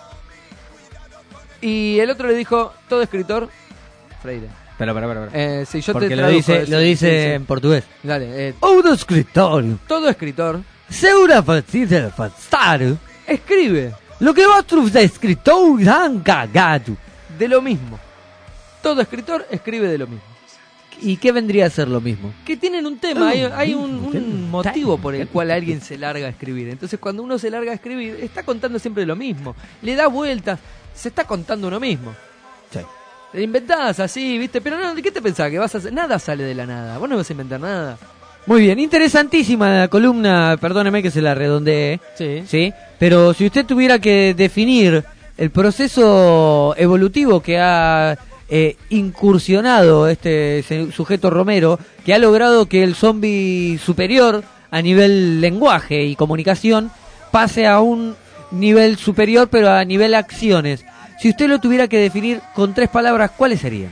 Y el otro le dijo, todo escritor, Freire. Pero, pero, pero, pero. Eh, si yo Porque te lo traduzco dice, eso, lo dice sí, sí. en portugués. Dale, eh, Todo escritorio. todo escritor Segura partida fastaro. escribe Lo que otros escritores han cagado. de lo mismo. Todo escritor escribe de lo mismo. ¿Y qué vendría a ser lo mismo? Que tienen un tema, hay, hay un, un motivo por el cual alguien se larga a escribir. Entonces cuando uno se larga a escribir, está contando siempre lo mismo. Le da vueltas, se está contando uno mismo. Sí. Te inventás así, ¿viste? Pero no, ¿qué te pensás? Que vas a hacer? Nada sale de la nada. Vos no vas a inventar nada. Muy bien, interesantísima la columna, perdóneme que se la redondeé, Sí. ¿sí? Pero si usted tuviera que definir el proceso evolutivo que ha eh, incursionado este se- sujeto Romero, que ha logrado que el zombie superior a nivel lenguaje y comunicación pase a un nivel superior, pero a nivel acciones. Si usted lo tuviera que definir con tres palabras, ¿cuáles serían?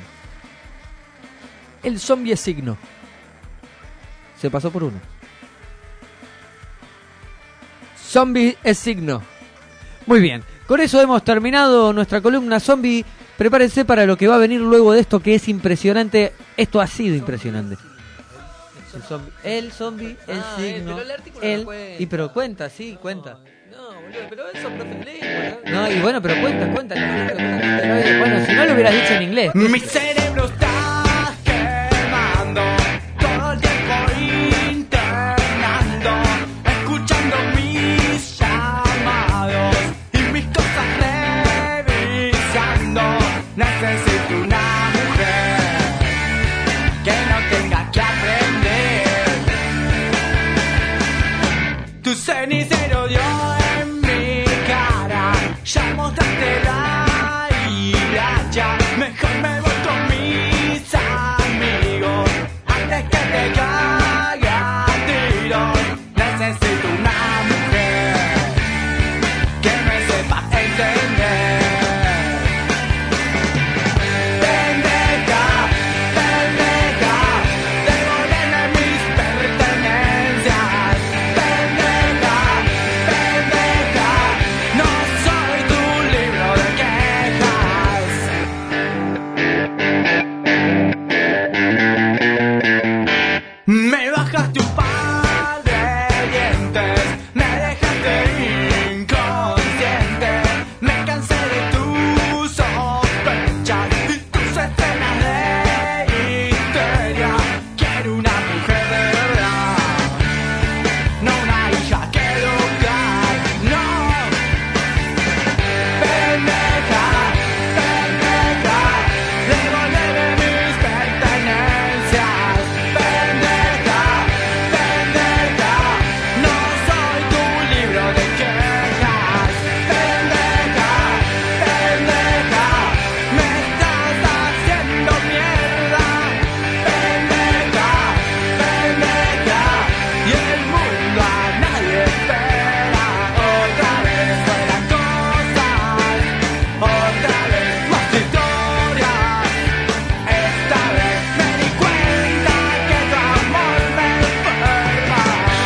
El zombie es signo. Se pasó por uno. Zombie es signo. Muy bien, con eso hemos terminado nuestra columna zombie. Prepárense para lo que va a venir luego de esto, que es impresionante. Esto ha sido impresionante. El zombie, el, zombie, el Ah, eh, signo, pero el artículo no el... cuenta. Y pero cuenta, sí, cuenta. No, boludo, pero eso profe en lengua, ¿no? No, y bueno, pero cuenta, cuenta. Pero, bueno, si no lo hubieras dicho en inglés. Mi cerebro está quemando, todo el tiempo internando, escuchando mis llamados y mis cosas revisando. Necesito una mujer que no tenga que aprender. Tu cenicero dio en mi cara, ya mostraste la hilacha. Mejor me voy con mis amigos antes que te caiga tiros. Necesito una mujer que me sepa entender. Pendeja, pendeja, devuélveme mis pertenencias. Pendeja, pendeja, no soy tu libro de quejas. Me bajaste un par de dientes, me dejaste inconsciente. Me cansé de tus sospechas y tus escenas de histeria. Quiero una mujer de verdad, no una hija que educar, no. Pendeja, pendeja, devuélveme mis pertenencias. Pendeja, pendeja, no soy tu libro de quejas. Pendeja, pendeja, me estás haciendo mierda. Pendeja, pendeja, y el mundo a nadie espera. Otra vez fueran cosas, otra vez más historias. Esta vez me di cuenta que tu amor me enferma.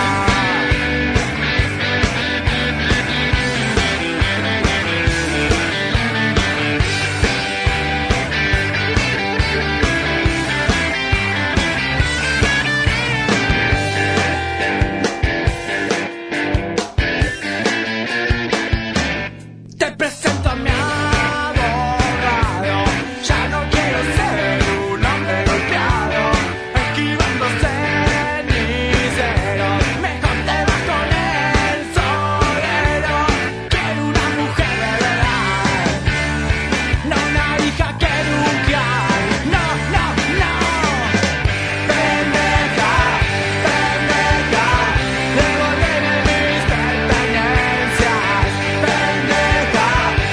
Te presento a mi abogado. Ya no quiero ser un hombre golpeado, esquivando ceniceros. Mejor te vas con el sobrero. Quiero una mujer de verdad, no una hija que educar. No, no, no. Pendeja, pendeja, devuélveme mis pertenencias. Pendeja,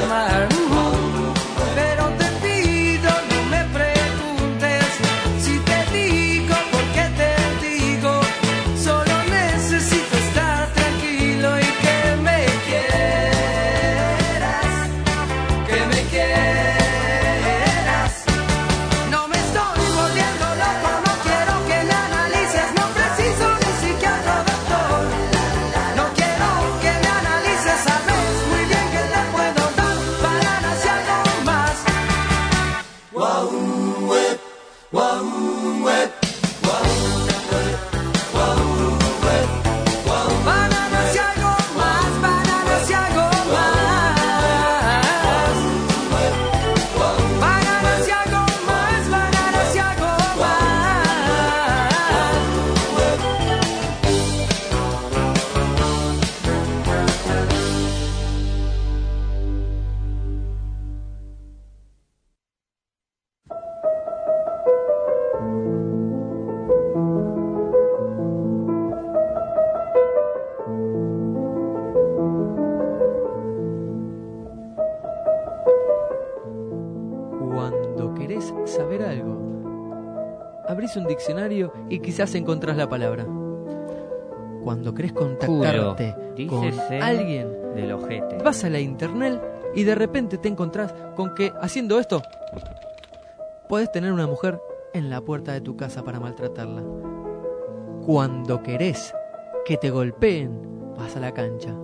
mar. Pero te pido no me preguntes si te digo por qué te digo. Solo necesito estar tranquilo y que me quieras, que me quieras. No me estoy volviendo loco, no quiero que me analices, no preciso ni psiquiatra o doctor. No quiero que me analices, sabes muy bien que te puedo dar bananas y algo más. Wow, web, wow, web, wow, wow, web, wow. Bananas y algo más, bananas y algo más. Bananas y algo más, bananas y algo más. Cuando querés saber algo, abrís un diccionario y quizás encontrás la palabra. Cuando querés contactarte con dícese alguien, del ojete. vas a la internet y de repente te encontrás con que haciendo esto podés tener una mujer en la puerta de tu casa para maltratarla. Cuando querés que te golpeen, vas a la cancha.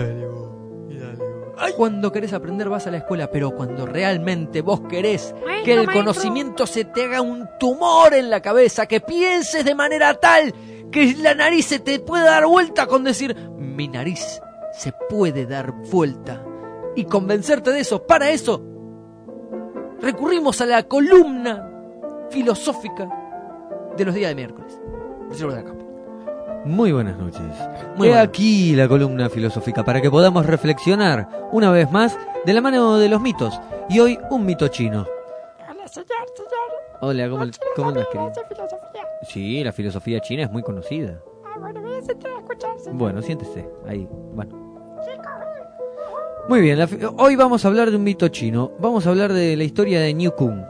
Cuando querés aprender vas a la escuela, pero cuando realmente vos querés que el conocimiento se te haga un tumor en la cabeza, que pienses de manera tal que la nariz se te pueda dar vuelta con decir, mi nariz se puede dar vuelta, y convencerte de eso, para eso recurrimos a la columna filosófica de los días de miércoles. Decirlo de acá. Muy buenas noches. Muy He buenas. aquí la columna filosófica para que podamos reflexionar una vez más de la mano de los mitos. Y hoy un mito chino. Hola, señor, señor. Hola, ¿cómo, No cómo andas, quiero querido? saber de filosofía. Sí, la filosofía china es muy conocida. Ah, bueno, voy a sentar a escuchar, señor. Bueno, siéntese. Ahí, bueno. Chico, Muy bien, la fi- hoy vamos a hablar de un mito chino. Vamos a hablar de la historia de Niu Kun.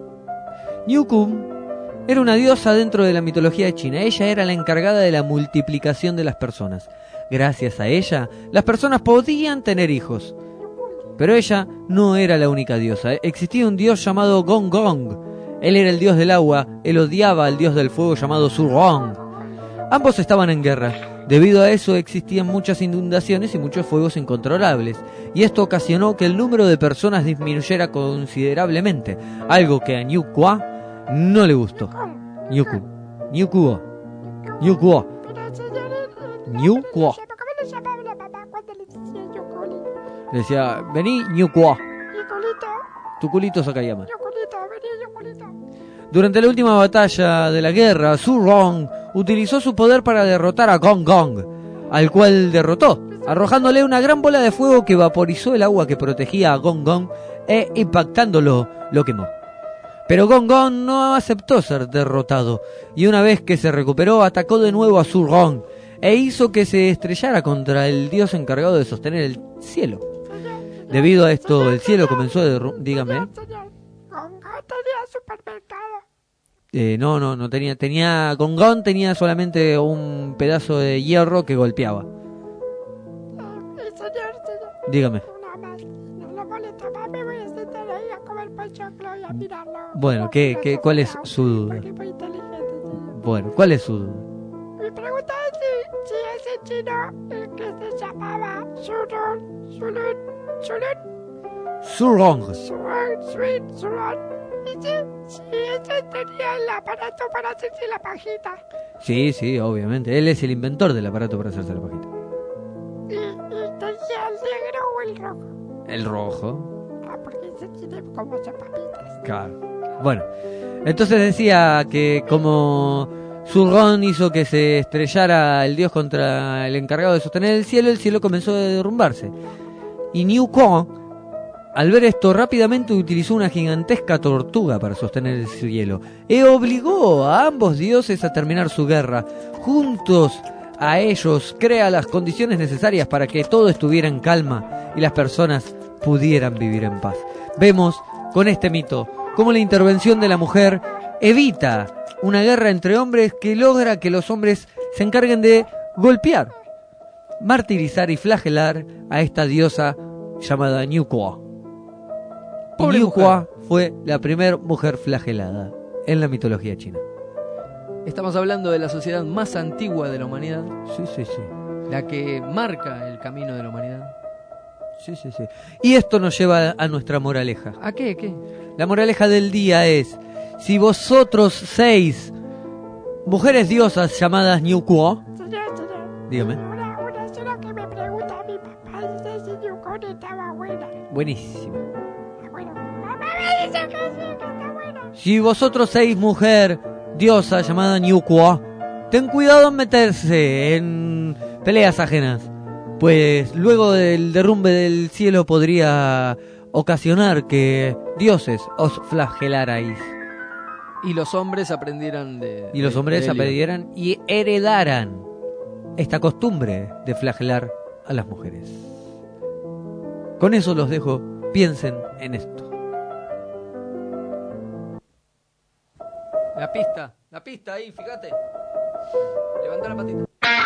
Niu Kun era una diosa dentro de la mitología de China. Ella era la encargada de la multiplicación de las personas. Gracias a ella, las personas podían tener hijos. Pero ella no era la única diosa. Existía un dios llamado Gong Gong. Él era el dios del agua. Él odiaba al dios del fuego llamado Surong. Ambos estaban en guerra. Debido a eso existían muchas inundaciones y muchos fuegos incontrolables. Y esto ocasionó que el número de personas disminuyera considerablemente. Algo que a Niu Kwa no le gustó. Niu Ku. Niu Kuo. Niu Kuo. pero señor, eh, eh, Niu no, Kuo. ¿cómo le llamaba la mamá cuando le decía Yukuli? Decía, vení Niu Kuo. Yukulito, Tu culito Sakayama. Yukulito, vení Yukulito. Durante la última batalla de la guerra, Su Rong utilizó su poder para derrotar a Gong Gong, al cual derrotó, arrojándole una gran bola de fuego que vaporizó el agua que protegía a Gong Gong e impactándolo, lo quemó. Pero Gong Gong no aceptó ser derrotado, y una vez que se recuperó, atacó de nuevo a Su Rong e hizo que se estrellara contra el dios encargado de sostener el cielo. Debido a esto, el cielo comenzó a derrumbar. Dígame. Señor, señor, Gongo tenía supermercado. Eh, no, no, no tenía, tenía, Gongón tenía solamente un pedazo de hierro que golpeaba. Eh, señor, señor, Dígame. una más. No lo molesto más, me voy a sentar ahí a comer pochoclo y a mirarlo. Bueno, ¿qué- Porque qué- es cuál es un su duda? porque es muy inteligente, señor. Bueno, ¿cuál es su duda? Mi pregunta es si, si ese chino, el que se llamaba Surun, Surun, Surun, Surong. Surun, Surun, Surun, ese, si ese tenía el aparato para hacerse la pajita. Sí, sí, obviamente. Él es el inventor del aparato para hacerse la pajita. Y, y tenía el negro o el rojo. El rojo. Ah, porque ese tiene como papitas. Claro. Bueno, entonces decía que como Surgon hizo que se estrellara el dios contra el encargado de sostener el cielo, el cielo comenzó a derrumbarse. Y Niu Kuo, al ver esto, rápidamente utilizó una gigantesca tortuga para sostener el cielo y obligó a ambos dioses a terminar su guerra. Juntos a ellos crea las condiciones necesarias para que todo estuviera en calma y las personas pudieran vivir en paz. Vemos con este mito cómo la intervención de la mujer evita una guerra entre hombres que logra que los hombres se encarguen de golpear, martirizar y flagelar a esta diosa llamada Nyuqua. Pobre Nyuqua mujer. fue la primera mujer flagelada en la mitología china. Estamos hablando de la sociedad más antigua de la humanidad, Sí, sí, sí. la que marca el camino de la humanidad. Sí, sí, sí. Y esto nos lleva a nuestra moraleja. ¿A qué? ¿Qué? La moraleja del día es: si vosotros seis mujeres diosas llamadas Nyuqua, Señor, señor. dígame, Una, una sola que me pregunta a mi papá dice si Yukon estaba buena. buenísimo. Ah, bueno, mamá me dice que sí, que está buena. Si vosotros seis mujer diosa llamada Nyuqua, ten cuidado en meterse en peleas ajenas, pues luego del derrumbe del cielo podría ocasionar que dioses os flagelarais. Y los hombres aprendieran de... Y los de- hombres de Helio. aprendieran y heredaran esta costumbre de flagelar a las mujeres. Con eso los dejo, piensen en esto. La pista, la pista ahí, fíjate. Levanta la patita.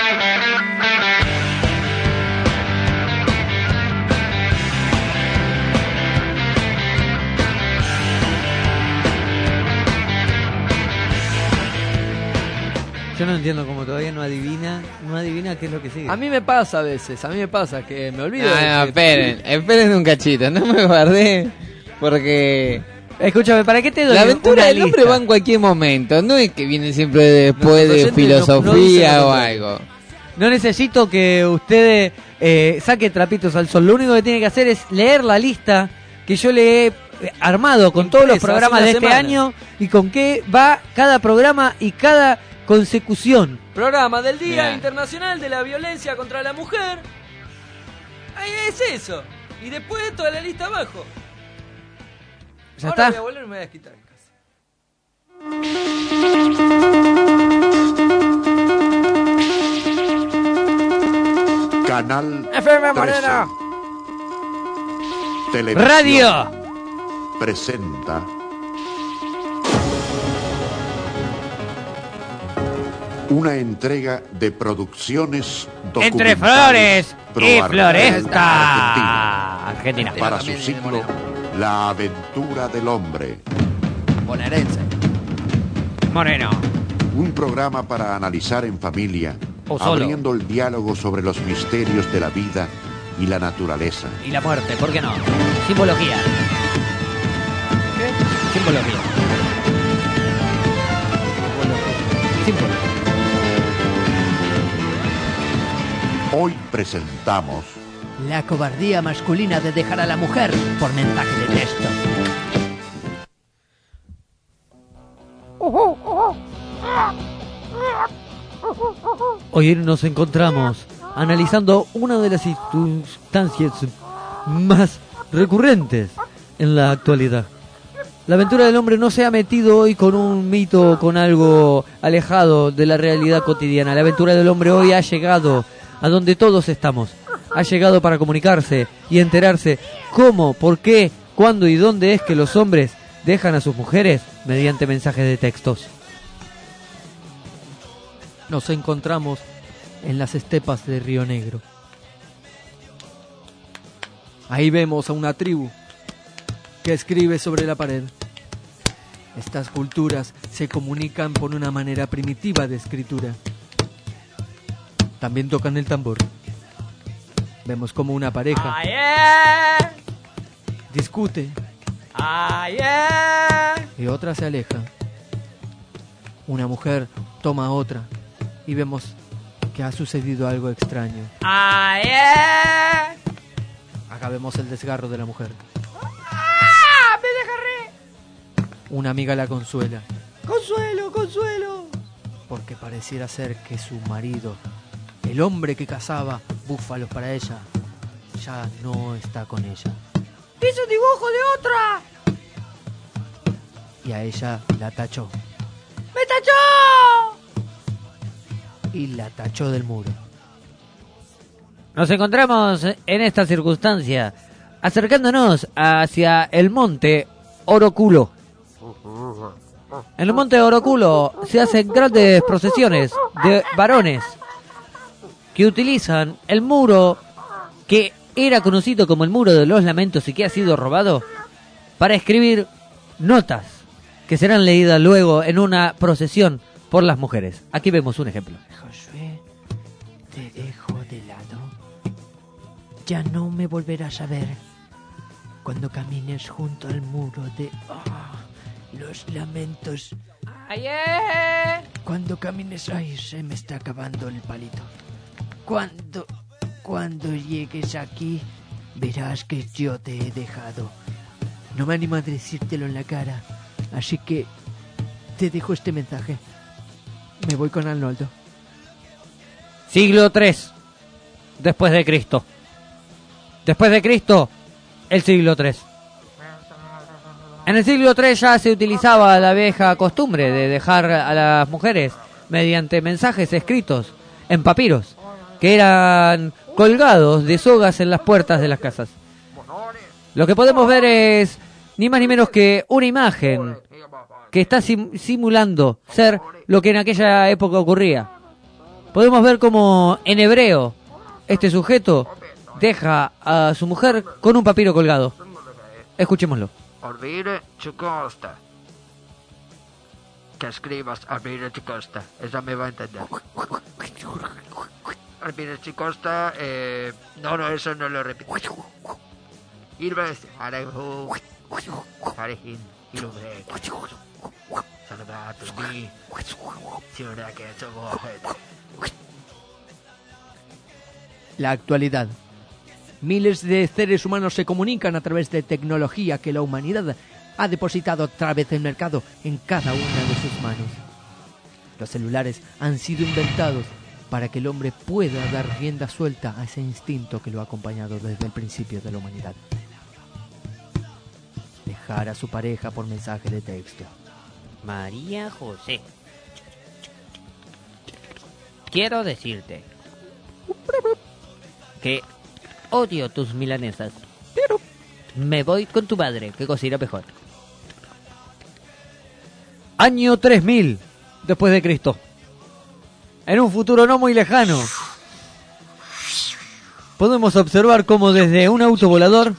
Yo no entiendo cómo todavía no adivina, no adivina qué es lo que sigue. A mí me pasa a veces, a mí me pasa que me olvido. No, de no, que- esperen, esperen un cachito, no me guardé, porque Escúchame, ¿para qué te doy la aventura una del hombre lista? va en cualquier momento, no es que viene siempre después Nuestros de oyentes no- no filosofía dicen lo o contrario. algo. No necesito que ustedes eh, saque trapitos al sol. Lo único que tiene que hacer es leer la lista que yo le he eh, armado con todos los Impresa, programas hace de una este semana. año y con qué va cada programa y cada consecución. Programa del Día Mirá. Internacional de la Violencia contra la Mujer. Ahí es eso. Y después toda la lista abajo. ¿Ya Ahora está? voy a volver y me voy a desquitar en casa. Canal F M trece. Morena. Televisión Radio. presenta una entrega de producciones Entre documentales flores Pro y Arte floresta. Argentina. Argentina, para su ciclo La aventura del hombre, Bonaerense. Moreno. un programa para analizar en familia, O solo. abriendo el diálogo sobre los misterios de la vida y la naturaleza. Y la muerte, ¿por qué no? Simbología. ¿Qué? Simbología. Simbología. Hoy presentamos La cobardía masculina de dejar a la mujer por mensaje de texto. Hoy nos encontramos analizando una de las circunstancias más recurrentes en la actualidad. La aventura del hombre no se ha metido hoy con un mito o con algo alejado de la realidad cotidiana. La aventura del hombre hoy ha llegado a donde todos estamos. Ha llegado para comunicarse y enterarse cómo, por qué, cuándo y dónde es que los hombres dejan a sus mujeres mediante mensajes de textos. Nos encontramos en las estepas de Río Negro. Ahí vemos a una tribu que escribe sobre la pared. Estas culturas se comunican por una manera primitiva de escritura. También tocan el tambor. Vemos como una pareja discute y otra se aleja. Una mujer toma a otra y vemos que ha sucedido algo extraño. Acá vemos el desgarro de la mujer. Una amiga la consuela. ¡Consuelo, consuelo! Porque pareciera ser que su marido, el hombre que cazaba búfalos para ella, ya no está con ella. ¡Hizo un dibujo de otra! Y a ella la tachó. ¡Me tachó! Y la tachó del muro. Nos encontramos en esta circunstancia acercándonos hacia el monte Oroculo. En el monte Oroculo se hacen grandes procesiones de varones que utilizan el muro que era conocido como el muro de los lamentos y que ha sido robado para escribir notas que serán leídas luego en una procesión por las mujeres. Aquí vemos un ejemplo. Josué, te dejo de lado. Ya no me volverás a ver cuando camines junto al muro de oh, los lamentos. ¡Ayer! Cuando camines... Ay, se me está acabando el palito. Cuando... Cuando llegues aquí, verás que yo te he dejado. No me animo a decírtelo en la cara, así que te dejo este mensaje. Me voy con Arnoldo. Siglo tres después de Cristo. Después de Cristo, el siglo tres. En el siglo tres ya se utilizaba la vieja costumbre de dejar a las mujeres mediante mensajes escritos en papiros que eran colgados de sogas en las puertas de las casas. Lo que podemos ver es ni más ni menos que una imagen que está sim- simulando ser lo que en aquella época ocurría. Podemos ver como en hebreo este sujeto deja a su mujer con un papiro colgado. Escuchémoslo. Olvide su costa. Que escribas olvide su costa. Eso me va a entender. Olvide su costa. Eh, no, no, eso no lo repito. Irves, Arejo, Arejín, Ilubre, Salvato, Mi, Ciudad que somos. La actualidad. Miles de seres humanos se comunican a través de tecnología que la humanidad ha depositado otra vez en el mercado en cada una de sus manos. Los celulares han sido inventados para que el hombre pueda dar rienda suelta a ese instinto que lo ha acompañado desde el principio de la humanidad. Dejar a su pareja por mensaje de texto. María José, quiero decirte que odio tus milanesas, pero me voy con tu padre, que cocina mejor. Año tres mil después de Cristo. En un futuro no muy lejano, podemos observar cómo desde un auto volador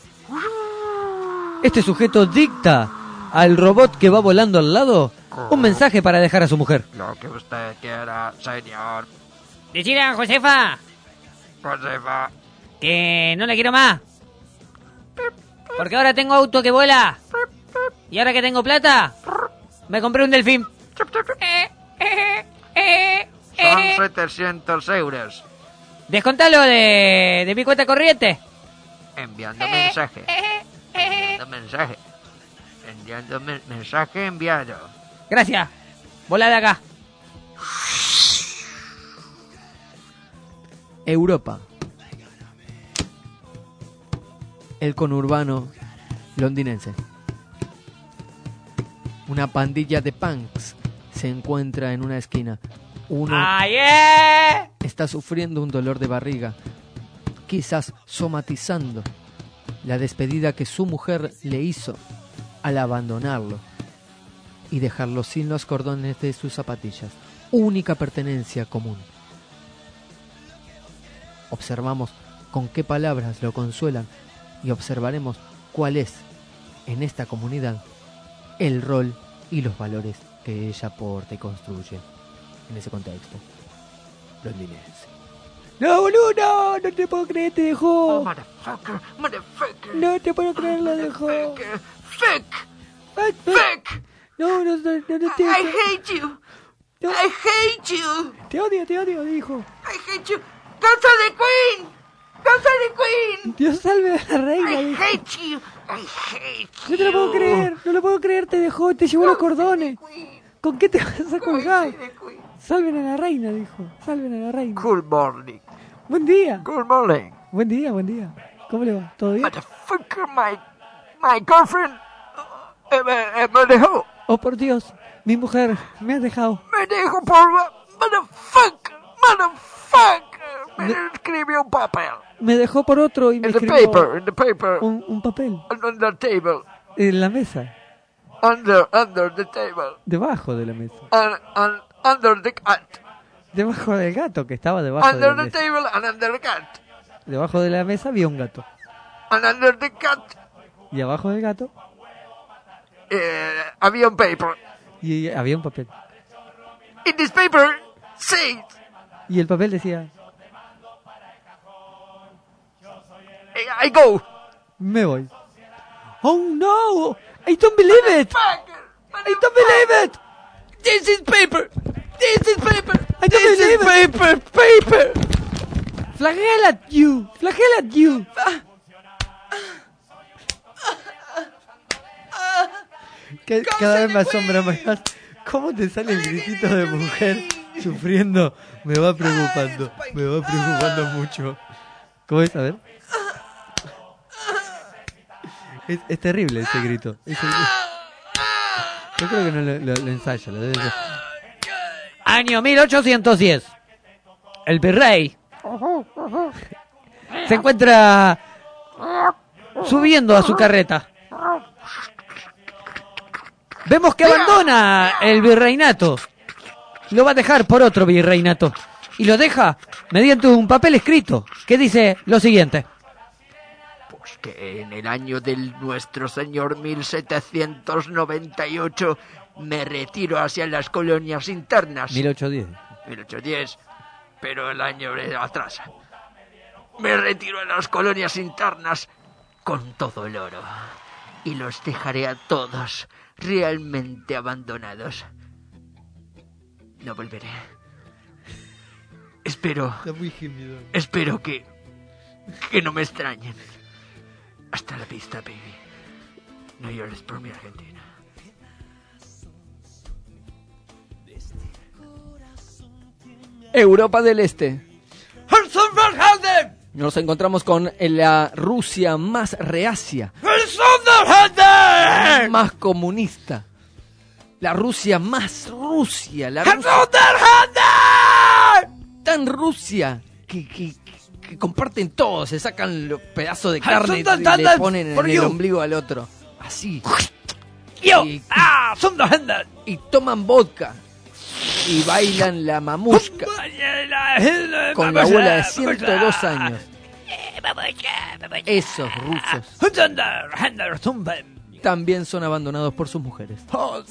este sujeto dicta al robot que va volando al lado un mensaje para dejar a su mujer. Lo que usted quiera, señor. Decirle a Josefa Josefa. que no le quiero más, porque ahora tengo auto que vuela y ahora que tengo plata me compré un delfín. Son setecientos euros. Descontalo de, de mi cuenta corriente. Enviando mensaje. Enviando mensaje. Enviando me- mensaje enviado. Gracias. Volá de acá. Europa. El conurbano londinense. Una pandilla de punks se encuentra en una esquina. Uno ¡Ayer! está sufriendo un dolor de barriga, quizás somatizando la despedida que su mujer le hizo al abandonarlo y dejarlo sin los cordones de sus zapatillas, única pertenencia común. Observamos con qué palabras lo consuelan y observaremos cuál es, en esta comunidad, el rol y los valores que ella aporta y construye en ese contexto londinense. No, boludo, no, no te puedo creer, te dejó. Motherfucker, motherfucker. No te puedo creer, la dejó. Motherfucker. Fuck, Fuck, fuck. fuck. No, no, no, no, no te, I hate you. No. I hate you. te odio, te odio, dijo. I hate you. Casa de Queen. Casa de Queen. Dios salve a la reina, I dijo. hate you. I hate you. No te lo puedo creer, no lo puedo creer, te dejó, te llevó los cordones. ¿Con qué te vas a colgar? Salven a la reina, dijo. Salven a la reina. Good morning. Buen día. Good morning. Buen día, buen día. ¿Cómo le va? ¿Todo bien? Motherfucker, my, my girlfriend uh, eh, me, eh, me dejó. Oh, por Dios, mi mujer me ha dejado. Me dejó por... Motherfucker, motherfucker, Me escribió un papel. Me dejó por otro y me In the escribió paper, in the paper. un, un papel On the table. en la mesa, Under, under the table. debajo de la mesa, And, and under the cat. debajo del gato que estaba debajo de Under la the mesa. table and under the cat. Debajo de la mesa había un gato And under the cat y abajo del gato eh, había un paper. y había un papel In this paper says, y el papel decía I go. me voy. Oh no, I don't believe it. I don't believe it. This is paper. This is paper. I don't This is believe it. paper. Paper. Flagel at you, flagel at you. Que- Cada vez me asombra más. ¿Cómo te sale el gritito de mujer sufriendo? Me va preocupando, me va preocupando mucho. ¿Cómo es? A ver. Es, es terrible ese grito. Ese grito. Yo creo que no lo, lo, lo ensayo. Lo debe hacer. Año mil ochocientos diez. El virrey se encuentra subiendo a su carreta. Vemos que abandona el virreinato. Lo va a dejar por otro virreinato. Y lo deja mediante un papel escrito que dice lo siguiente. Pues que en el año del nuestro señor mil setecientos noventa y ocho me retiro hacia las colonias internas. mil ochocientos diez. mil ochocientos diez, pero el año atrás. Me retiro a las colonias internas con todo el oro. Y los dejaré a todos realmente abandonados. No volveré. Espero, Está muy gemido. espero que, que no me extrañen. Hasta la vista, baby. No llores por mi Argentina. Europa del Este. Nos encontramos con la Rusia más reacia, más comunista, la Rusia más Rusia, la Rusia tan Rusia que, que, que comparten todo, se sacan los pedazos de carne y le ponen en el ombligo al otro, así. Y, y toman vodka y bailan la mamushka con la abuela de ciento dos años. Esos rusos también son abandonados por sus mujeres.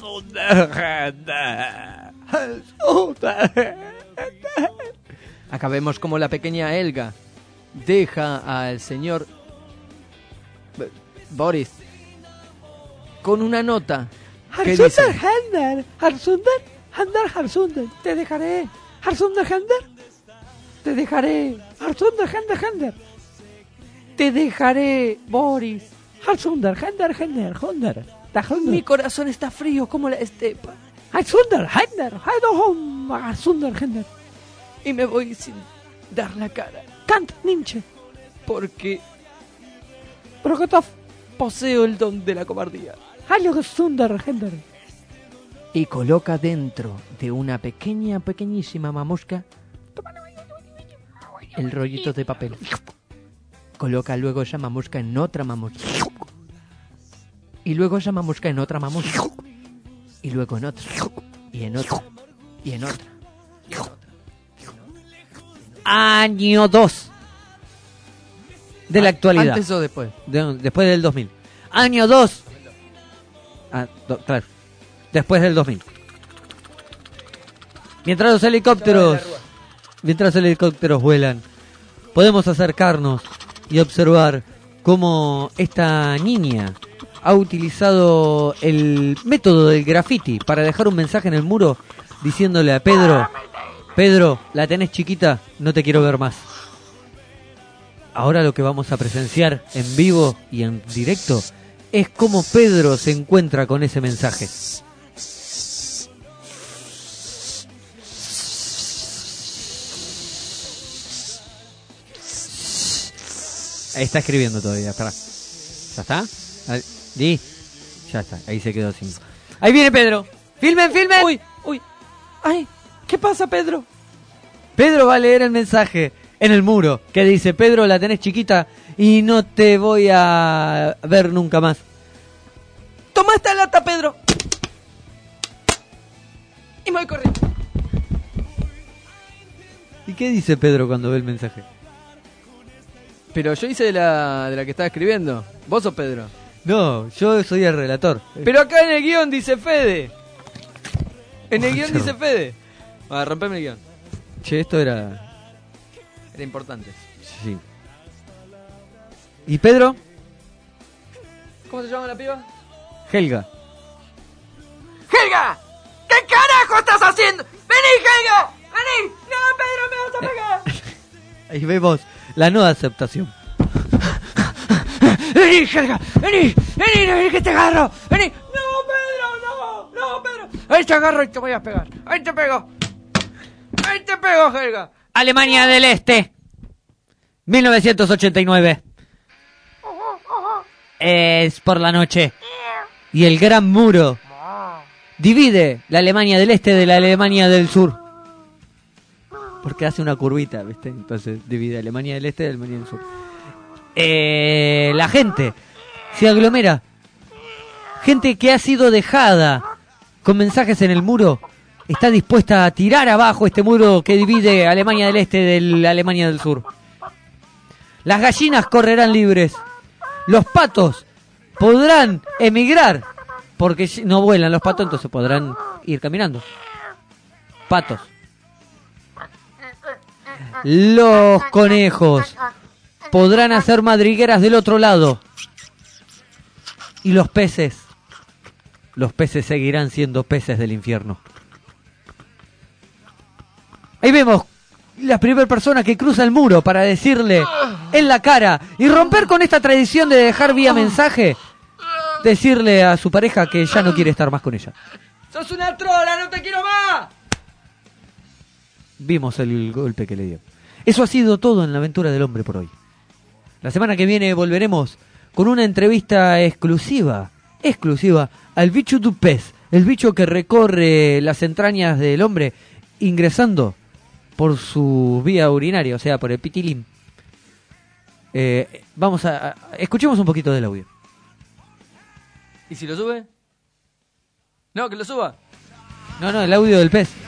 Acá vemos como la pequeña Elga deja al señor B- Boris con una nota que dice: Hander, Harsunder, Hander, Harsunder, te dejaré. Harsunder, Hander, te dejaré. Harsunder, Hander, Hander, te dejaré, Boris. Harsunder, Hander, Hander, Hander, mi corazón está frío como la estepa Harsunder, Hander, Harsunder, Hander, y me voy sin dar la cara Kant, Ninche, porque Prokotov, poseo el don de la cobardía. Harsunder, Hander. Y coloca dentro de una pequeña, pequeñísima mamusca el rollito de papel. Coloca luego esa mamusca en otra mamusca. Y luego esa mamusca en otra mamusca. Y luego en otra. Y en otra. Y en otra. Año dos de la actualidad. ¿Antes o después? De- después del dos mil. Año dos. Ah, do- claro. Después del dos mil. Mientras los helicópteros, mientras los helicópteros vuelan, podemos acercarnos y observar cómo esta niña ha utilizado el método del graffiti para dejar un mensaje en el muro diciéndole a Pedro: Pedro, la tenés chiquita, no te quiero ver más. Ahora lo que vamos a presenciar en vivo y en directo es cómo Pedro se encuentra con ese mensaje. Ahí está escribiendo todavía, espera. ¿Ya está? Ahí, di. Ya está, ahí se quedó sin. Ahí viene Pedro. ¡Filmen, filmen! Uy, uy. Ay, ¿qué pasa, Pedro? Pedro va a leer el mensaje en el muro que dice: Pedro, la tenés chiquita y no te voy a ver nunca más. Toma esta lata, Pedro. Y me voy corriendo. ¿Y qué dice Pedro cuando ve el mensaje? Pero yo hice de la, de la que estaba escribiendo. ¿Vos sos Pedro? No, yo soy el relator. Pero acá en el guión dice Fede. En el guión dice Fede. A rompeme el guión. Che, esto era... Era importante. Sí. ¿Y Pedro? ¿Cómo se llama la piba? Helga. ¡Helga! ¿Qué carajo estás haciendo? ¡Vení, Helga! ¡Vení! ¡No, Pedro, me vas a pegar! Ahí vemos la no aceptación. ¡Vení, Helga! ¡Vení! ¡Vení, vení, que te agarro! ¡Vení! ¡No, Pedro, no! ¡No, Pedro! ¡Ahí te agarro y te voy a pegar! ¡Ahí te pego! ¡Ahí te pego, Helga! Alemania del Este, mil novecientos ochenta y nueve. Es por la noche. Y el Gran Muro divide la Alemania del Este de la Alemania del Sur. Porque hace una curvita, ¿viste? Entonces divide Alemania del Este de Alemania del Sur. Eh, la gente se aglomera. Gente que ha sido dejada con mensajes en el muro está dispuesta a tirar abajo este muro que divide Alemania del Este de la Alemania del Sur. Las gallinas correrán libres. Los patos podrán emigrar, porque no vuelan los patos, entonces podrán ir caminando. Patos. Los conejos podrán hacer madrigueras del otro lado. Y los peces, los peces seguirán siendo peces del infierno. Ahí vemos la primera persona que cruza el muro para decirle en la cara y romper con esta tradición de dejar vía mensaje, decirle a su pareja que ya no quiere estar más con ella. ¡Sos una trola, no te quiero más! Vimos el golpe que le dio. Eso ha sido todo en la aventura del hombre por hoy. La semana que viene volveremos con una entrevista exclusiva, exclusiva al bicho du pez, el bicho que recorre las entrañas del hombre ingresando por su vía urinaria, o sea, por el pitilín. Eh, vamos a, a... Escuchemos un poquito del audio. ¿Y si lo sube? No, que lo suba. No, no, el audio del pez.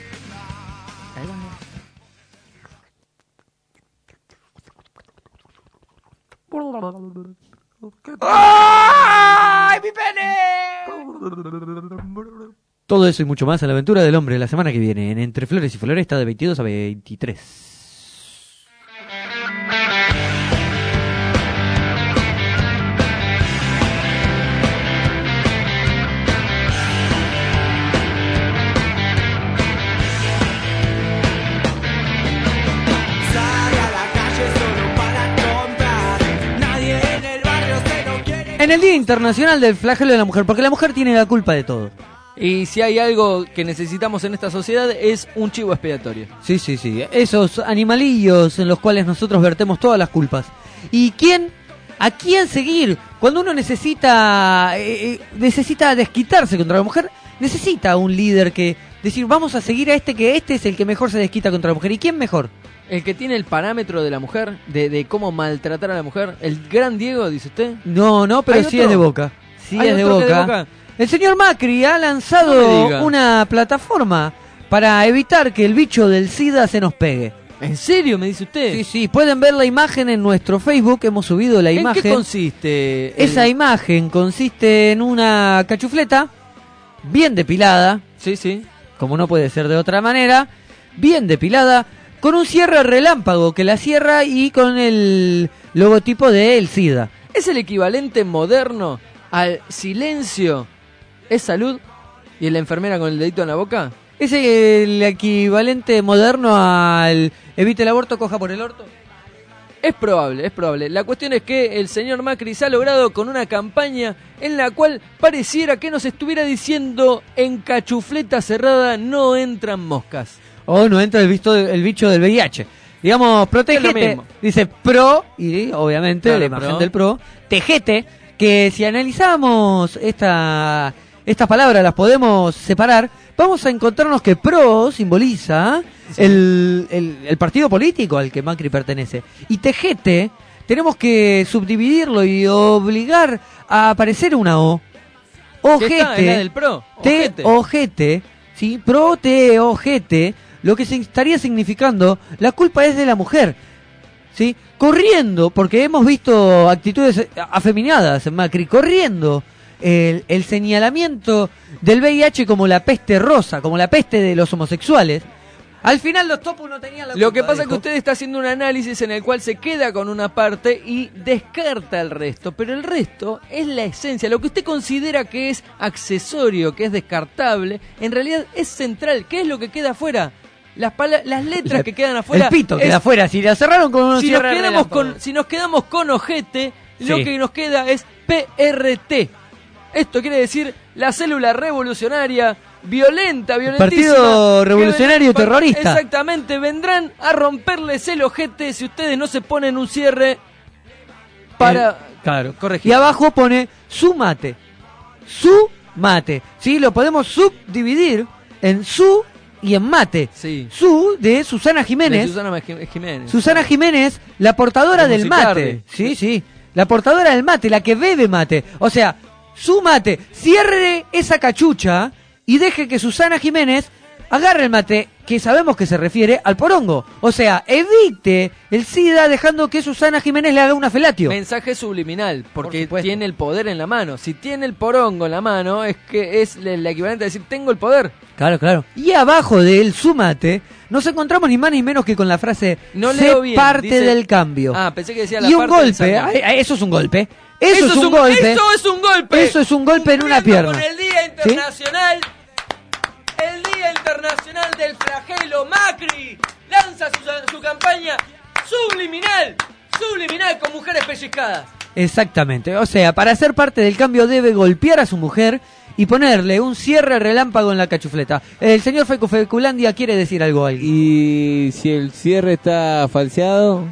¡Ay, mi pene! Todo eso y mucho más en la aventura del hombre la semana que viene en Entre Flores y Floresta de veintidós a veintitrés. En el Día Internacional del Flagelo de la Mujer, porque la mujer tiene la culpa de todo. Y si hay algo que necesitamos en esta sociedad es un chivo expiatorio. Sí, sí, sí. Esos animalillos en los cuales nosotros vertemos todas las culpas. ¿Y quién? ¿A quién seguir? Cuando uno necesita eh, necesita desquitarse contra la mujer, necesita un líder que decir, vamos a seguir a este, que este es el que mejor se desquita contra la mujer. ¿Y quién mejor? El que tiene el parámetro de la mujer, de, de cómo maltratar a la mujer. El gran Diego, dice usted. No, no, pero sí es de Boca. Sí es de Boca. de Boca. El señor Macri ha lanzado no una plataforma para evitar que el bicho del SIDA se nos pegue. ¿En serio, me dice usted? Sí, sí, pueden ver la imagen en nuestro Facebook, hemos subido la imagen. ¿En qué consiste? El... Esa imagen consiste en una cachufleta bien depilada. Sí, sí. Como no puede ser de otra manera, bien depilada, con un cierre relámpago que la cierra y con el logotipo de el SIDA. ¿Es el equivalente moderno al silencio es salud y la enfermera con el dedito en la boca? ¿Es el equivalente moderno al evite el aborto, coja por el orto? Es probable, es probable. La cuestión es que el señor Macri se ha logrado con una campaña en la cual pareciera que nos estuviera diciendo en cachufleta cerrada no entran moscas. O no entra el, visto, el bicho del V I H. Digamos, protégete, dice pro, y obviamente claro, la imagen pro. del pro, tejete, que si analizamos esta estas palabras las podemos separar, vamos a encontrarnos que pro simboliza sí. el, el, el partido político al que Macri pertenece. Y tejete, tenemos que subdividirlo y obligar a aparecer una O. Ojete. ¿Qué está? ¿Es la del pro? Te, ojete. ¿Sí? Pro, te, ojete. Lo que se estaría significando, la culpa es de la mujer. ¿Sí? Corriendo, porque hemos visto actitudes afeminadas en Macri, corriendo el, el señalamiento del V I H como la peste rosa, como la peste de los homosexuales. Al final los topos no tenían la culpa. Lo que pasa dijo. es que usted está haciendo un análisis en el cual se queda con una parte y descarta el resto, pero el resto es la esencia. Lo que usted considera que es accesorio, que es descartable, en realidad es central. ¿Qué es lo que queda afuera? Las, pala- las letras La, que quedan afuera. El pito es, queda afuera. Si la cerraron con un si nos cierre quedamos relámpago. con Si nos quedamos con ojete, sí. lo que nos queda es P R T. Esto quiere decir la célula revolucionaria, violenta, violentísima. Partido Revolucionario que ven- Terrorista. Exactamente, vendrán a romperles el ojete si ustedes no se ponen un cierre para Eh, claro. corregir. Y abajo pone su mate. Su mate. ¿Sí? Lo podemos subdividir en su y en mate. Sí. Su de Susana Jiménez. De Susana Jim- Jiménez. Susana Jiménez, la portadora De del Musicardi. mate. Sí, sí. La portadora del mate, la que bebe mate. O sea, su mate. Cierre esa cachucha y deje que Susana Jiménez agarre el mate, que sabemos que se refiere al porongo. O sea, evite el SIDA dejando que Susana Jiménez le haga una felatio. Mensaje subliminal, porque Por tiene el poder en la mano. Si tiene el porongo en la mano, es que es el equivalente a decir, tengo el poder. Claro, claro. Y abajo del su mate nos encontramos ni más ni menos que con la frase No sé leo bien, parte dice- del cambio. Ah, pensé que decía la Y un parte del golpe, sangre. ay, ay, eso es un golpe. Eso, es un golpe. Eso es un golpe. Eso es un golpe en una Cumpliendo pierna. Con el Día Internacional, el Día Internacional del Flagelo, Macri lanza su, su campaña subliminal, subliminal con mujeres pellizcadas. Exactamente. O sea, para ser parte del cambio debe golpear a su mujer y ponerle un cierre relámpago en la cachufleta. El señor Fecu Feculandia quiere decir algo ahí. Y si el cierre está falseado,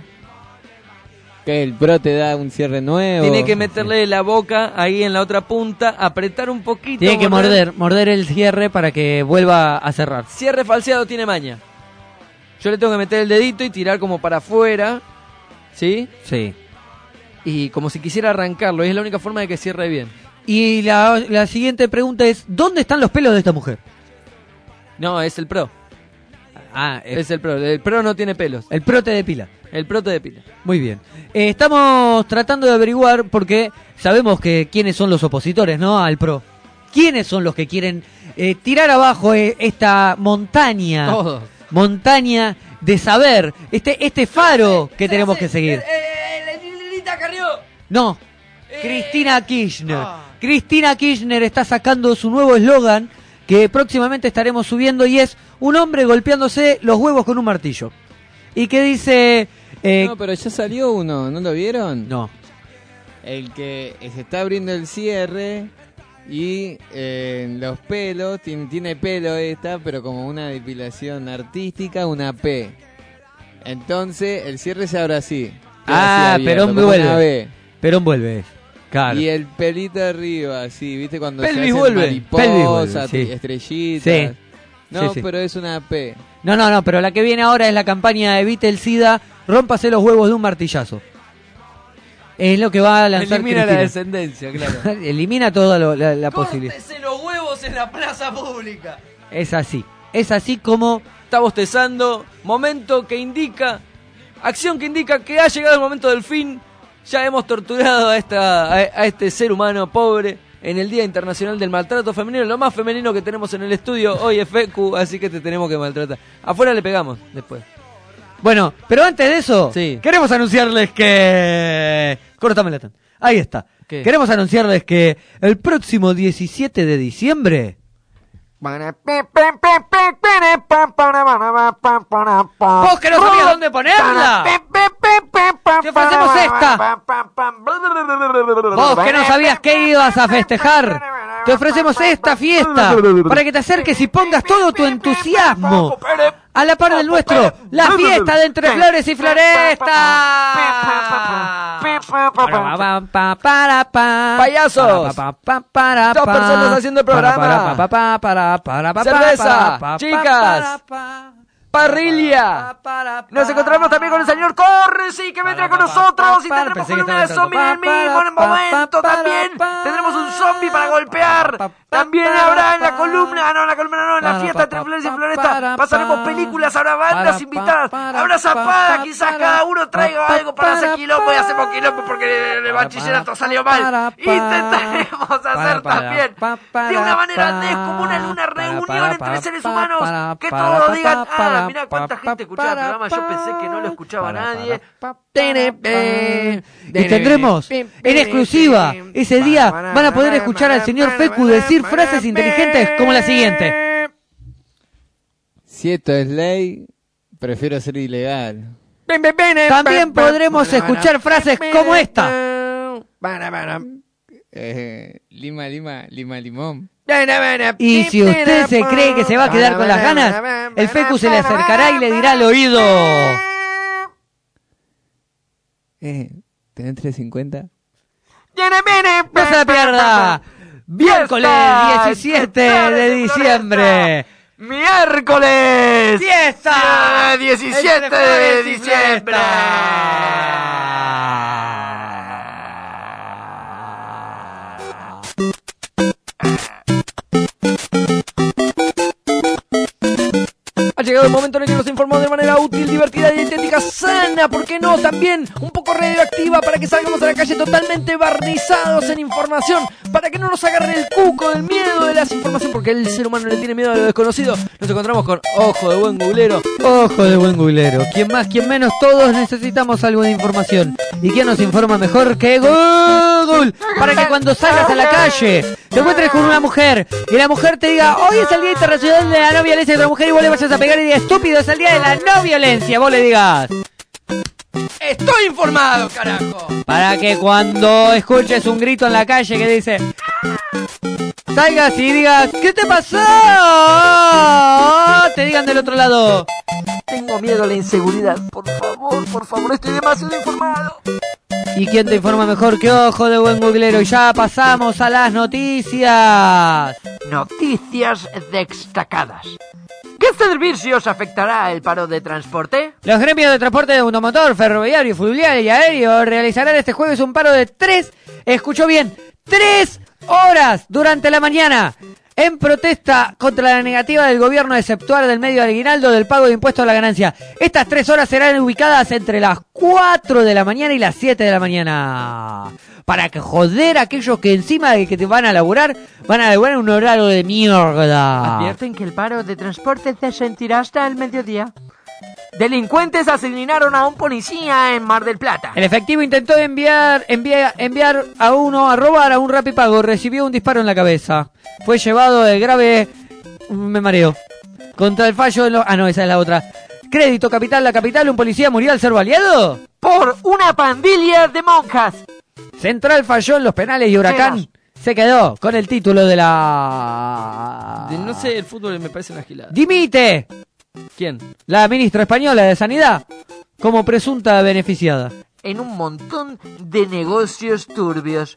que el pro te da un cierre nuevo. Tiene que meterle la boca ahí en la otra punta, apretar un poquito. Tiene que morder, morder el cierre para que vuelva a cerrar. Cierre falseado tiene maña. Yo le tengo que meter el dedito y tirar como para afuera, ¿sí? Sí. Y como si quisiera arrancarlo, y es la única forma de que cierre bien. Y la, la siguiente pregunta es, ¿dónde están los pelos de esta mujer? No, es el pro. Ah, Es el pro. El pro no tiene pelos. el prote de pila. El pro te depila. Muy bien. Eh, estamos tratando de averiguar porque sabemos que quiénes son los opositores, ¿no? Al PRO. ¿Quiénes son los que quieren eh, tirar abajo eh, esta montaña? Todos. Montaña de saber. Este, este faro que tenemos que seguir. Lilita Carrió. No. Cristina Kirchner. Cristina Kirchner está sacando su nuevo eslogan que próximamente estaremos subiendo y es un hombre golpeándose los huevos con un martillo. Y que dice... Eh, No, pero ya salió uno, ¿no lo vieron? no. El que se está abriendo el cierre y eh, en los pelos, tiene, tiene pelo esta, pero como una depilación artística, una P. Entonces el cierre se abre así. Ah, así Perón abierto, como una vuelve. B. Perón vuelve. Claro. Y el pelito arriba, así, ¿viste? Cuando Pelvis se hacen vuelve. mariposas, Pelvis vuelve, sí. estrellitas. Sí. No, Sí, sí. pero es una P. No, no, no, pero la que viene ahora es la campaña Evite el SIDA, rómpase los huevos de un martillazo. Es lo que va a lanzar Elimina la Cristina. descendencia, claro. Elimina toda lo- la, la posibilidad. Córtese los huevos en la plaza pública. Es así. Es así como... Está bostezando. Momento que indica. Acción que indica que ha llegado el momento del fin. Ya hemos torturado a, esta, a, a este ser humano pobre en el Día Internacional del Maltrato Femenino. Lo más femenino que tenemos en el estudio hoy es Fecu, así que te tenemos que maltratar. Afuera le pegamos después. Bueno, pero antes de eso, Sí. queremos anunciarles que... Córtame la tan. Ahí está. ¿Qué? Queremos anunciarles que el próximo diecisiete de diciembre... Vos que no sabías dónde ponerla. Te ofrecemos esta. Vos que no sabías que ibas a festejar. Te ofrecemos esta fiesta para que te acerques y pongas todo tu entusiasmo a la par del nuestro, la fiesta de Entre Flores y Florestas. Payasos. Dos personas haciendo el programa. Cerveza. Chicas. Parrilla. Nos encontramos también con el señor Corre, sí, que vendrá con nosotros. Y tendremos columna de zombie en el mismo momento también. Tendremos un zombie para golpear. También habrá en la columna, no en la columna, no, en la fiesta entre Flores y Florestas. Pasaremos películas, habrá bandas invitadas, habrá zapada, quizás cada uno traiga algo para hacer quilombo y hacemos quilombo porque el bachillerato salió mal. Intentaremos hacer también de una manera descomún una reunión entre seres humanos que todos digan, ah, mira cuánta gente escuchaba el programa, yo pensé que no lo escuchaba nadie. Y tendremos en exclusiva ese día, van a poder escuchar al señor Fecu decir frases inteligentes como la siguiente: si esto es ley, prefiero ser ilegal. También podremos escuchar frases como esta: eh, lima, lima, lima, limón. Y si usted se cree que se va a quedar con las ganas, el Fecu se le acercará y le dirá al oído: eh, ¿tenés trescientos cincuenta? ¡No se la pierda! Miércoles diecisiete de diciembre. ¡Miércoles! ¡Fiesta! diecisiete de diciembre. Ha llegado el momento en el que nos informamos de manera útil, divertida, dietética, sana, ¿por qué no? También un poco radioactiva para que salgamos a la calle totalmente barnizados en información, para que no nos agarre el cuco del miedo de la desinformación, porque el ser humano le tiene miedo a lo desconocido. Nos encontramos con Ojo de Buen Googlero. Ojo de Buen Googlero. Quien más, quien menos, todos necesitamos algo de información. ¿Y quién nos informa mejor que Google? Para que cuando salgas a la calle te encuentres con una mujer y la mujer te diga: hoy es el Día Internacional de la No Violencia contra la Mujer, y vos le vayas a pegar y digas: estúpido, es el Día de la No Violencia. Vos le digas: estoy informado, carajo. Para que cuando escuches un grito en la calle que dice, salgas y digas: ¿qué te pasó? Te digan del otro lado: tengo miedo a la inseguridad. Por favor, por favor, estoy demasiado informado. ¿Y quién te informa mejor que Ojo de Buen Googlero? Y ya pasamos a las noticias. Noticias destacadas. ¿Qué servicios afectará el paro de transporte? Los gremios de transporte de automotor, ferroviario, fluvial y aéreo realizarán este jueves un paro de tres, escuchó bien, tres horas durante la mañana, en protesta contra la negativa del gobierno de exceptuar del medio aguinaldo del pago de impuestos a la ganancia. Estas tres horas serán ubicadas entre las cuatro de la mañana y las siete de la mañana. Para que joder a aquellos que encima de que te van a laburar, van a laburar un horario de mierda. Advierten que el paro de transporte se sentirá hasta el mediodía. Delincuentes asesinaron a un policía en Mar del Plata. El efectivo intentó enviar enviar, enviar a uno a robar a un rapipago. Recibió un disparo en la cabeza. Fue llevado de grave... Me mareo. Contra el fallo de los... Ah, no, esa es la otra. Crédito Capital, la capital, un policía murió al ser baleado por una pandilla de monjas. Central falló en los penales y Huracán se quedó con el título de la... De, no sé, el fútbol me parece una gilada. ¡Dimite! ¿Quién? La ministra española de Sanidad, como presunta beneficiada. En un montón de negocios turbios.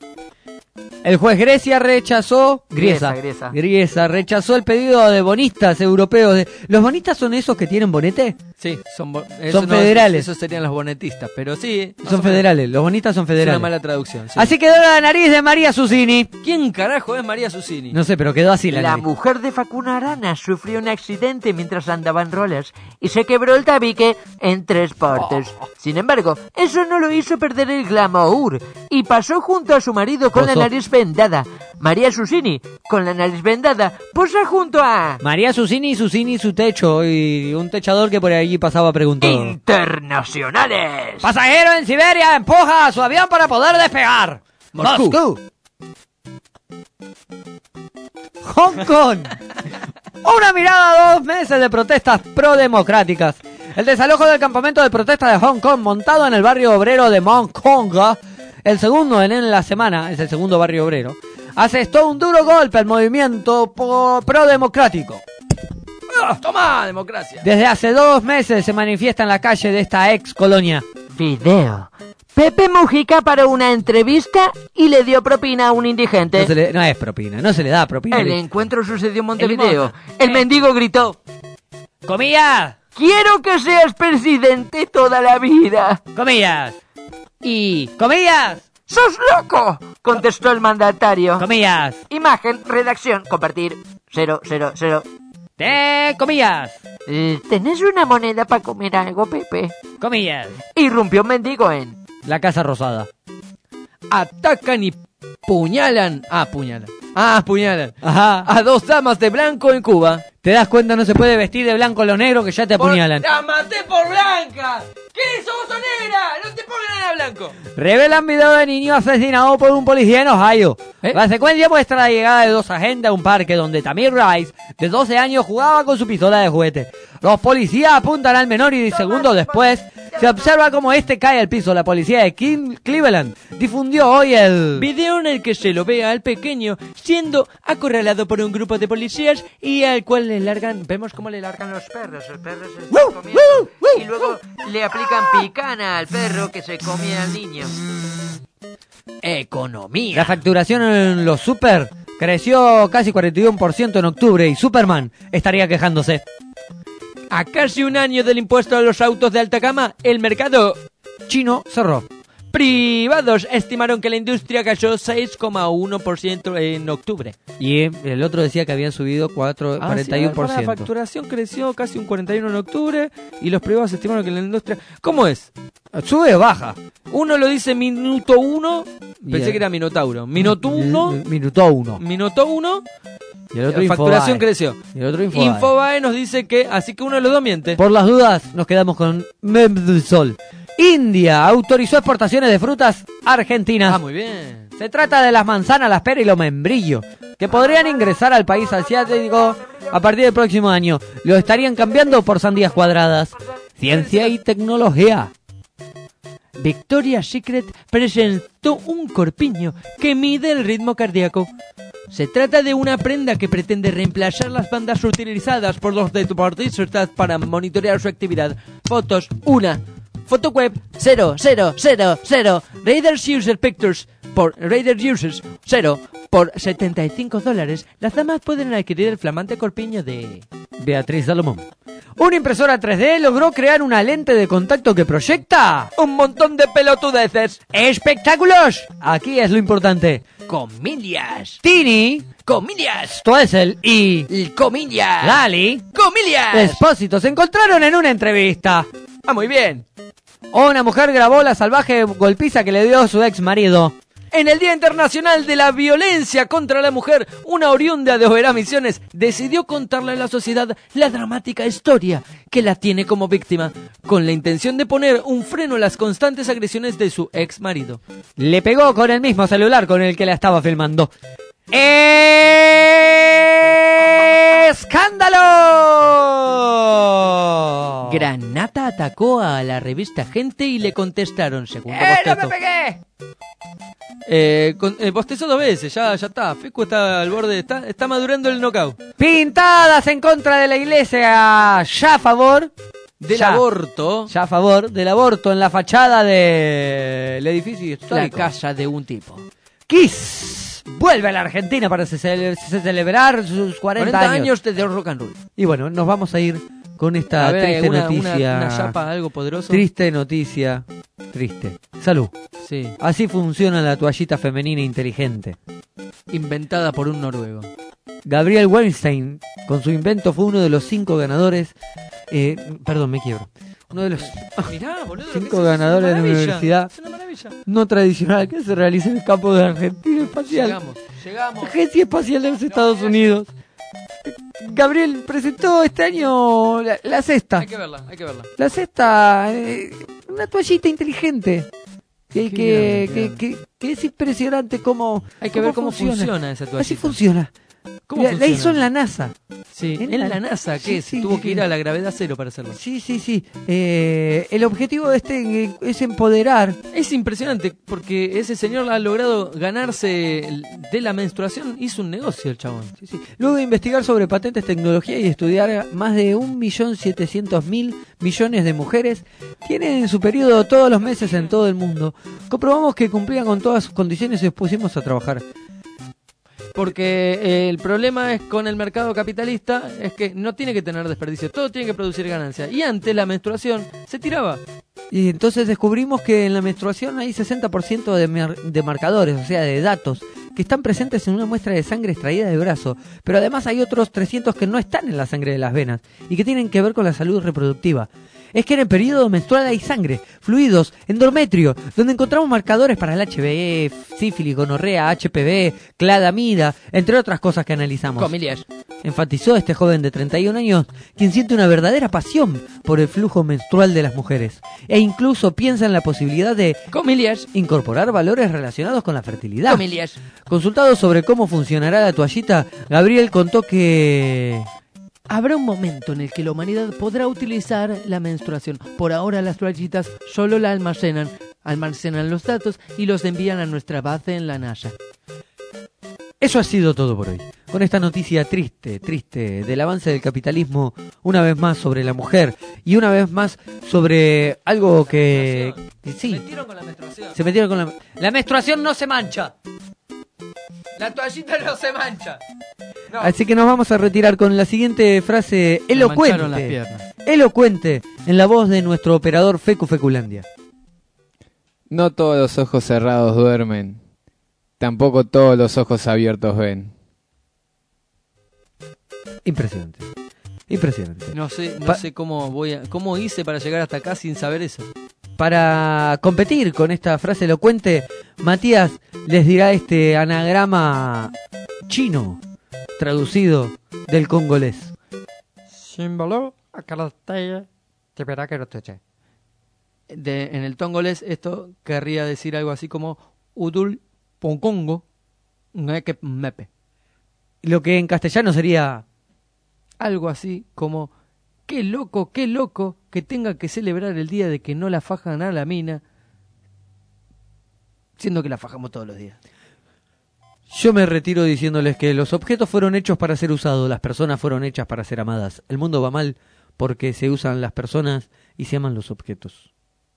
El juez Grecia rechazó... Griesa. Griesa. Griesa rechazó el pedido de bonistas europeos. De... ¿Los bonistas son esos que tienen bonete? Sí, son, bo... son no, federales. Esos serían los bonetistas, pero sí. Son federales, los bonistas son federales. Es una mala traducción. Sí. Así quedó la nariz de María Susini. ¿Quién carajo es María Susini? No sé, pero quedó así la La nariz. mujer de Facundo Arana sufrió un accidente mientras andaba en rollers y se quebró el tabique en tres partes. Oh. Sin embargo, eso no lo hizo perder el glamour y pasó junto a su marido con Poso. la nariz vendada. María Susini, con la nariz vendada, posa junto a... María Susini, Susini, su techo y un techador que por allí pasaba preguntando. Internacionales. Pasajero en Siberia empuja a su avión para poder despegar. Moscú. Moscú. Hong Kong. Una mirada a dos meses de protestas pro-democráticas. El desalojo del campamento de protesta de Hong Kong montado en el barrio obrero de Mongkong, el segundo en la semana, es el segundo barrio obrero, asestó un duro golpe al movimiento pro-democrático. ¡Toma, democracia! Desde hace dos meses se manifiesta en la calle de esta ex colonia. Video. Pepe Mujica paró una entrevista y le dio propina a un indigente. No, se le- no es propina, no se le da propina. El Le- encuentro sucedió en Montevideo. El El mendigo gritó: ¡Comillas! ¡Quiero que seas presidente toda la vida! ¡Comillas! Y... ¡Comillas! ¡Sos loco!, contestó el mandatario. ¡Comillas! Imagen, redacción, compartir. Cero, cero, cero. ¡Te comillas! Eh, ¿Tenés una moneda para comer algo, Pepe? ¡Comillas! Irrumpió un mendigo en... La Casa Rosada. Atacan y puñalan. Ah, puñalan. Ah, puñalan. Ajá. A dos damas de blanco en Cuba. Te das cuenta, no se puede vestir de blanco los negros que ya te apuñalan. Por- ¡La maté por blanca! ¿Qué es? ¡Sos negra! ¡No te pongan nada blanco! Revelan video de niño asesinado por un policía en Ohio. ¿Eh? La secuencia muestra la llegada de dos agentes a un parque donde Tamir Rice, de doce años, jugaba con su pistola de juguete. Los policías apuntan al menor y segundos después se observa cómo este cae al piso. La policía de Kim- Cleveland difundió hoy el... Video en el que se lo ve al pequeño siendo acorralado por un grupo de policías y al cual le largan... Vemos cómo le largan los perros. Los perros se están comiendo. Y luego le aplican picana al perro que se come al niño. Economía. La facturación en los super creció casi cuarenta y uno por ciento en octubre y Superman estaría quejándose. A casi un año del impuesto a los autos de alta gama, el mercado Chino cerró. privados estimaron que la industria cayó seis coma uno por ciento en octubre. Y el otro decía que habían subido cuatro, Ah, cuarenta y uno por sí, ciento. la facturación creció casi un cuarenta y uno en octubre y los privados estimaron que la industria... ¿Cómo es? ¿Sube o baja? Uno lo dice minuto uno, pensé Bien. que era minotauro. Minuto uno, Minuto uno. minuto uno, Y el otro la facturación Infobae. creció. Y el otro Infobae. Infobae nos dice que, así que uno de los dos miente. Por las dudas, nos quedamos con Memsol. India autorizó exportaciones de frutas argentinas. Ah, muy bien. Se trata de las manzanas, las peras y los membrillos, que podrían ingresar al país asiático a partir del próximo año. Lo estarían cambiando por sandías cuadradas. Ciencia y tecnología. Victoria's Secret presentó un corpiño que mide el ritmo cardíaco. Se trata de una prenda que pretende reemplazar las bandas utilizadas por los deportistas para monitorear su actividad. Fotos, una. Foto web, cero, cero, cero, cero. Raiders User Pictures, por Raiders Users, cero. Por setenta y cinco dólares, las damas pueden adquirir el flamante corpiño de... Beatriz Salomón. Una impresora tres D logró crear una lente de contacto que proyecta un montón de pelotudeces. espectáculos. Aquí es lo importante. Comillas. Tini, Comillas. Stoessel y Comillas. Lali Comillas. Espósito se encontraron en una entrevista. Ah, muy bien. Una mujer grabó la salvaje golpiza que le dio su ex marido. En el Día Internacional de la Violencia contra la Mujer, una oriunda de Oberá Misiones decidió contarle a la sociedad la dramática historia que la tiene como víctima, con la intención de poner un freno a las constantes agresiones de su ex marido. Le pegó con el mismo celular con el que la estaba filmando. ¡Escándalo! Granata atacó a la revista Gente y le contestaron, segundo ¡Eh, no me bostezo. pegué! Eh, con, eh, bostezó dos veces, ya, ya está. Fecu está al borde, está, está madurando el knockout. Pintadas en contra de la iglesia, ya a favor Del Ya. aborto, ya a favor del aborto en la fachada del edificio la histórico. casa de un tipo. Kiss vuelve a la Argentina para ce- ce- celebrar sus cuarenta, cuarenta años. años de rock and roll. Y bueno, nos vamos a ir con esta A ver, triste ¿alguna- noticia. Una, una chapa, algo poderoso. Triste noticia. Triste. Salud. Sí, Así funciona la toallita femenina inteligente. inventada por un noruego. Gabriel Weinstein, con su invento, fue uno de los cinco ganadores. Eh, perdón, me quiebro. Uno de los Mirá, boludo. lo cinco que es, es ganadores una de la maravilla, universidad Es una maravilla. no tradicional que se realiza en el campo de la Argentina Espacial. Llegamos, llegamos. Agencia Espacial de los Estados Unidos. Gabriel presentó este año la, la cesta. Hay que verla, hay que verla. La cesta, eh, una toallita inteligente. Que, Qué que, bien, que, que- que es impresionante cómo Hay que ver cómo funciona esa Así toallita. funciona. ¿Cómo la, la funciona? hizo en la NASA. Sí, en en la- la NASA, sí, ¿qué? sí, Se tuvo sí, que sí. ir a la gravedad cero para hacerlo. Sí, sí, sí. Eh, el objetivo de este eh, es empoderar. Es impresionante porque ese señor ha logrado ganarse el- de la menstruación, hizo un negocio el chabón. Sí, sí. Luego de investigar sobre patentes, tecnología y estudiar más de un millón setecientos mil millones de mujeres tienen en su periodo todos los meses en todo el mundo, comprobamos que cumplían con todas sus condiciones y nos pusimos a trabajar. Porque eh, el problema es con el mercado capitalista es que no tiene que tener desperdicio, todo tiene que producir ganancia. Y antes la menstruación se tiraba. Y entonces descubrimos que en la menstruación hay sesenta por ciento de, mar- de marcadores, o sea, de datos, que están presentes en una muestra de sangre extraída del brazo, pero además hay otros trescientos que no están en la sangre de las venas y que tienen que ver con la salud reproductiva. Es que en el periodo menstrual hay sangre, fluidos, endometrio, donde encontramos marcadores para el H I V, sífilis, gonorrea, H P V, cladamida, entre otras cosas que analizamos. Comillas. Enfatizó este joven de treinta y un años, quien siente una verdadera pasión por el flujo menstrual de las mujeres, e incluso piensa en la posibilidad de Comillas. incorporar valores relacionados con la fertilidad. Comillas. Consultado sobre cómo funcionará la toallita, Gabriel contó que... Habrá un momento en el que la humanidad podrá utilizar la menstruación. Por ahora las toallitas solo la almacenan, almacenan los datos y los envían a nuestra base en la NASA. Eso ha sido todo por hoy. Con esta noticia triste, triste, del avance del capitalismo, una vez más sobre la mujer y una vez más sobre algo que... que sí, Se metieron con la menstruación. se metieron con la... La menstruación no se mancha. La toallita no se mancha. No. Así que nos vamos a retirar con la siguiente frase Me mancharon las elocuente. piernas. Elocuente en la voz de nuestro operador Fecu Feculandia. No todos los ojos cerrados duermen, tampoco todos los ojos abiertos ven. Impresionante. Impresionante. No sé, no Pa- sé cómo voy a, cómo hice para llegar hasta acá sin saber eso. Para competir con esta frase elocuente, Matías les dirá este anagrama chino traducido del congolés. Símbolo a caracteres te verá que no te eche. De, en el tongolés esto querría decir algo así como Udul Poncongo Ngeke Mepe. Lo que en castellano sería... Algo así como qué loco, qué loco que tenga que celebrar el día de que no la fajan a la mina, siendo que la fajamos todos los días. Yo me retiro diciéndoles que los objetos fueron hechos para ser usados, las personas fueron hechas para ser amadas. El mundo va mal porque se usan las personas y se aman los objetos.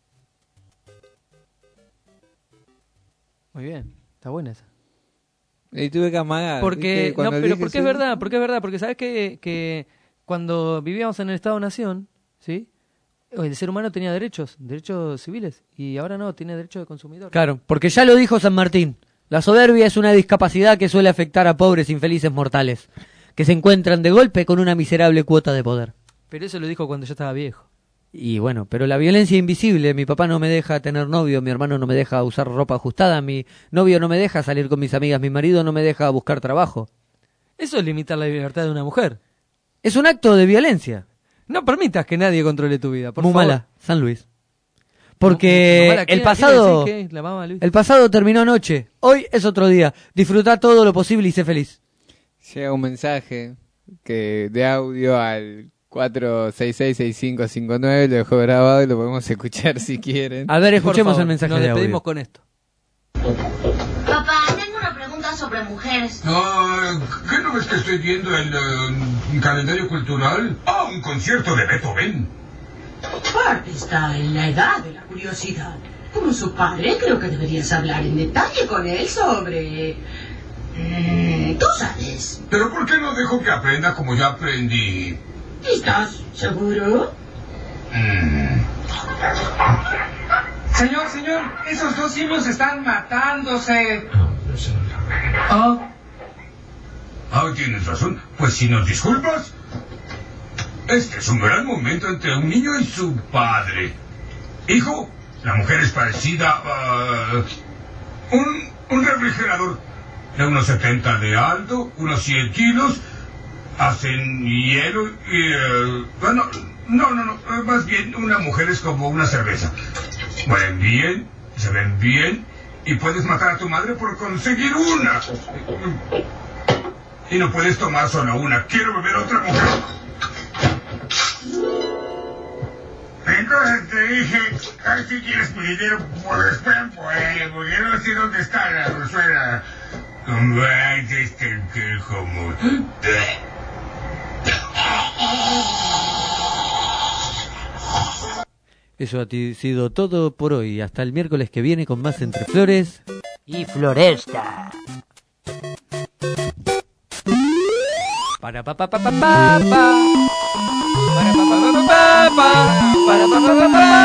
Muy bien, está buena esa. Y tuve que amagar. Porque, ¿viste? no, Cuando pero dije porque es sí. verdad, porque es verdad, porque sabes que, que cuando vivíamos en el Estado-Nación, ¿sí? El ser humano tenía derechos, derechos civiles, y ahora no, tiene derecho de consumidor. Claro, porque ya lo dijo San Martín. La soberbia es una discapacidad que suele afectar a pobres infelices mortales, que se encuentran de golpe con una miserable cuota de poder. Pero eso lo dijo cuando yo estaba viejo. Y bueno, pero la violencia invisible, mi papá no me deja tener novio, mi hermano no me deja usar ropa ajustada, mi novio no me deja salir con mis amigas, mi marido no me deja buscar trabajo. Eso es limitar la libertad de una mujer. Es un acto de violencia. No permitas que nadie controle tu vida, por Muy favor. mala, San Luis. Porque Muy mala. el ¿Quién- pasado, quién decir que la mamá Luis? el pasado terminó anoche, hoy es otro día. Disfruta todo lo posible y sé feliz. Llega un mensaje que de audio al cuatro seis seis seis cinco cinco nueve, lo dejó grabado y lo podemos escuchar si quieren. A ver, Por escuchemos favor, el mensaje nos de despedimos audio. con esto. Papá, tengo una pregunta sobre mujeres. Ah, ¿qué no ves que estoy viendo el eh, calendario cultural? Ah, un concierto de Beethoven. Bart está en la edad de la curiosidad. Como su padre, creo que deberías hablar en detalle con él sobre... Mm, tú sabes. Pero ¿por qué no dejo que aprenda como yo aprendí? ¿Estás seguro? Mm. Señor, señor, esos dos simios están matándose. Oh, Ah, tienes razón. Pues si nos disculpas, este es un gran momento entre un niño y su padre. Hijo, la mujer es parecida a un, un refrigerador de unos setenta de alto, unos cien kilos, hacen hielo y... eh, bueno, no, no, no, más bien una mujer es como una cerveza. Huelen bien, se ven bien y puedes matar a tu madre por conseguir una. Y no puedes tomar solo una. Quiero beber otra mujer. Entonces te dije, ay, si quieres mi dinero, pues espera, pues, porque no sé dónde está la grosera. Ay, este que como... Eso ha ti- sido todo por hoy. Hasta el miércoles que viene con más Entre Flores y Floresta. Para pa pa pa pa pa. Para pa pa pa pa pa. Para pa pa pa pa.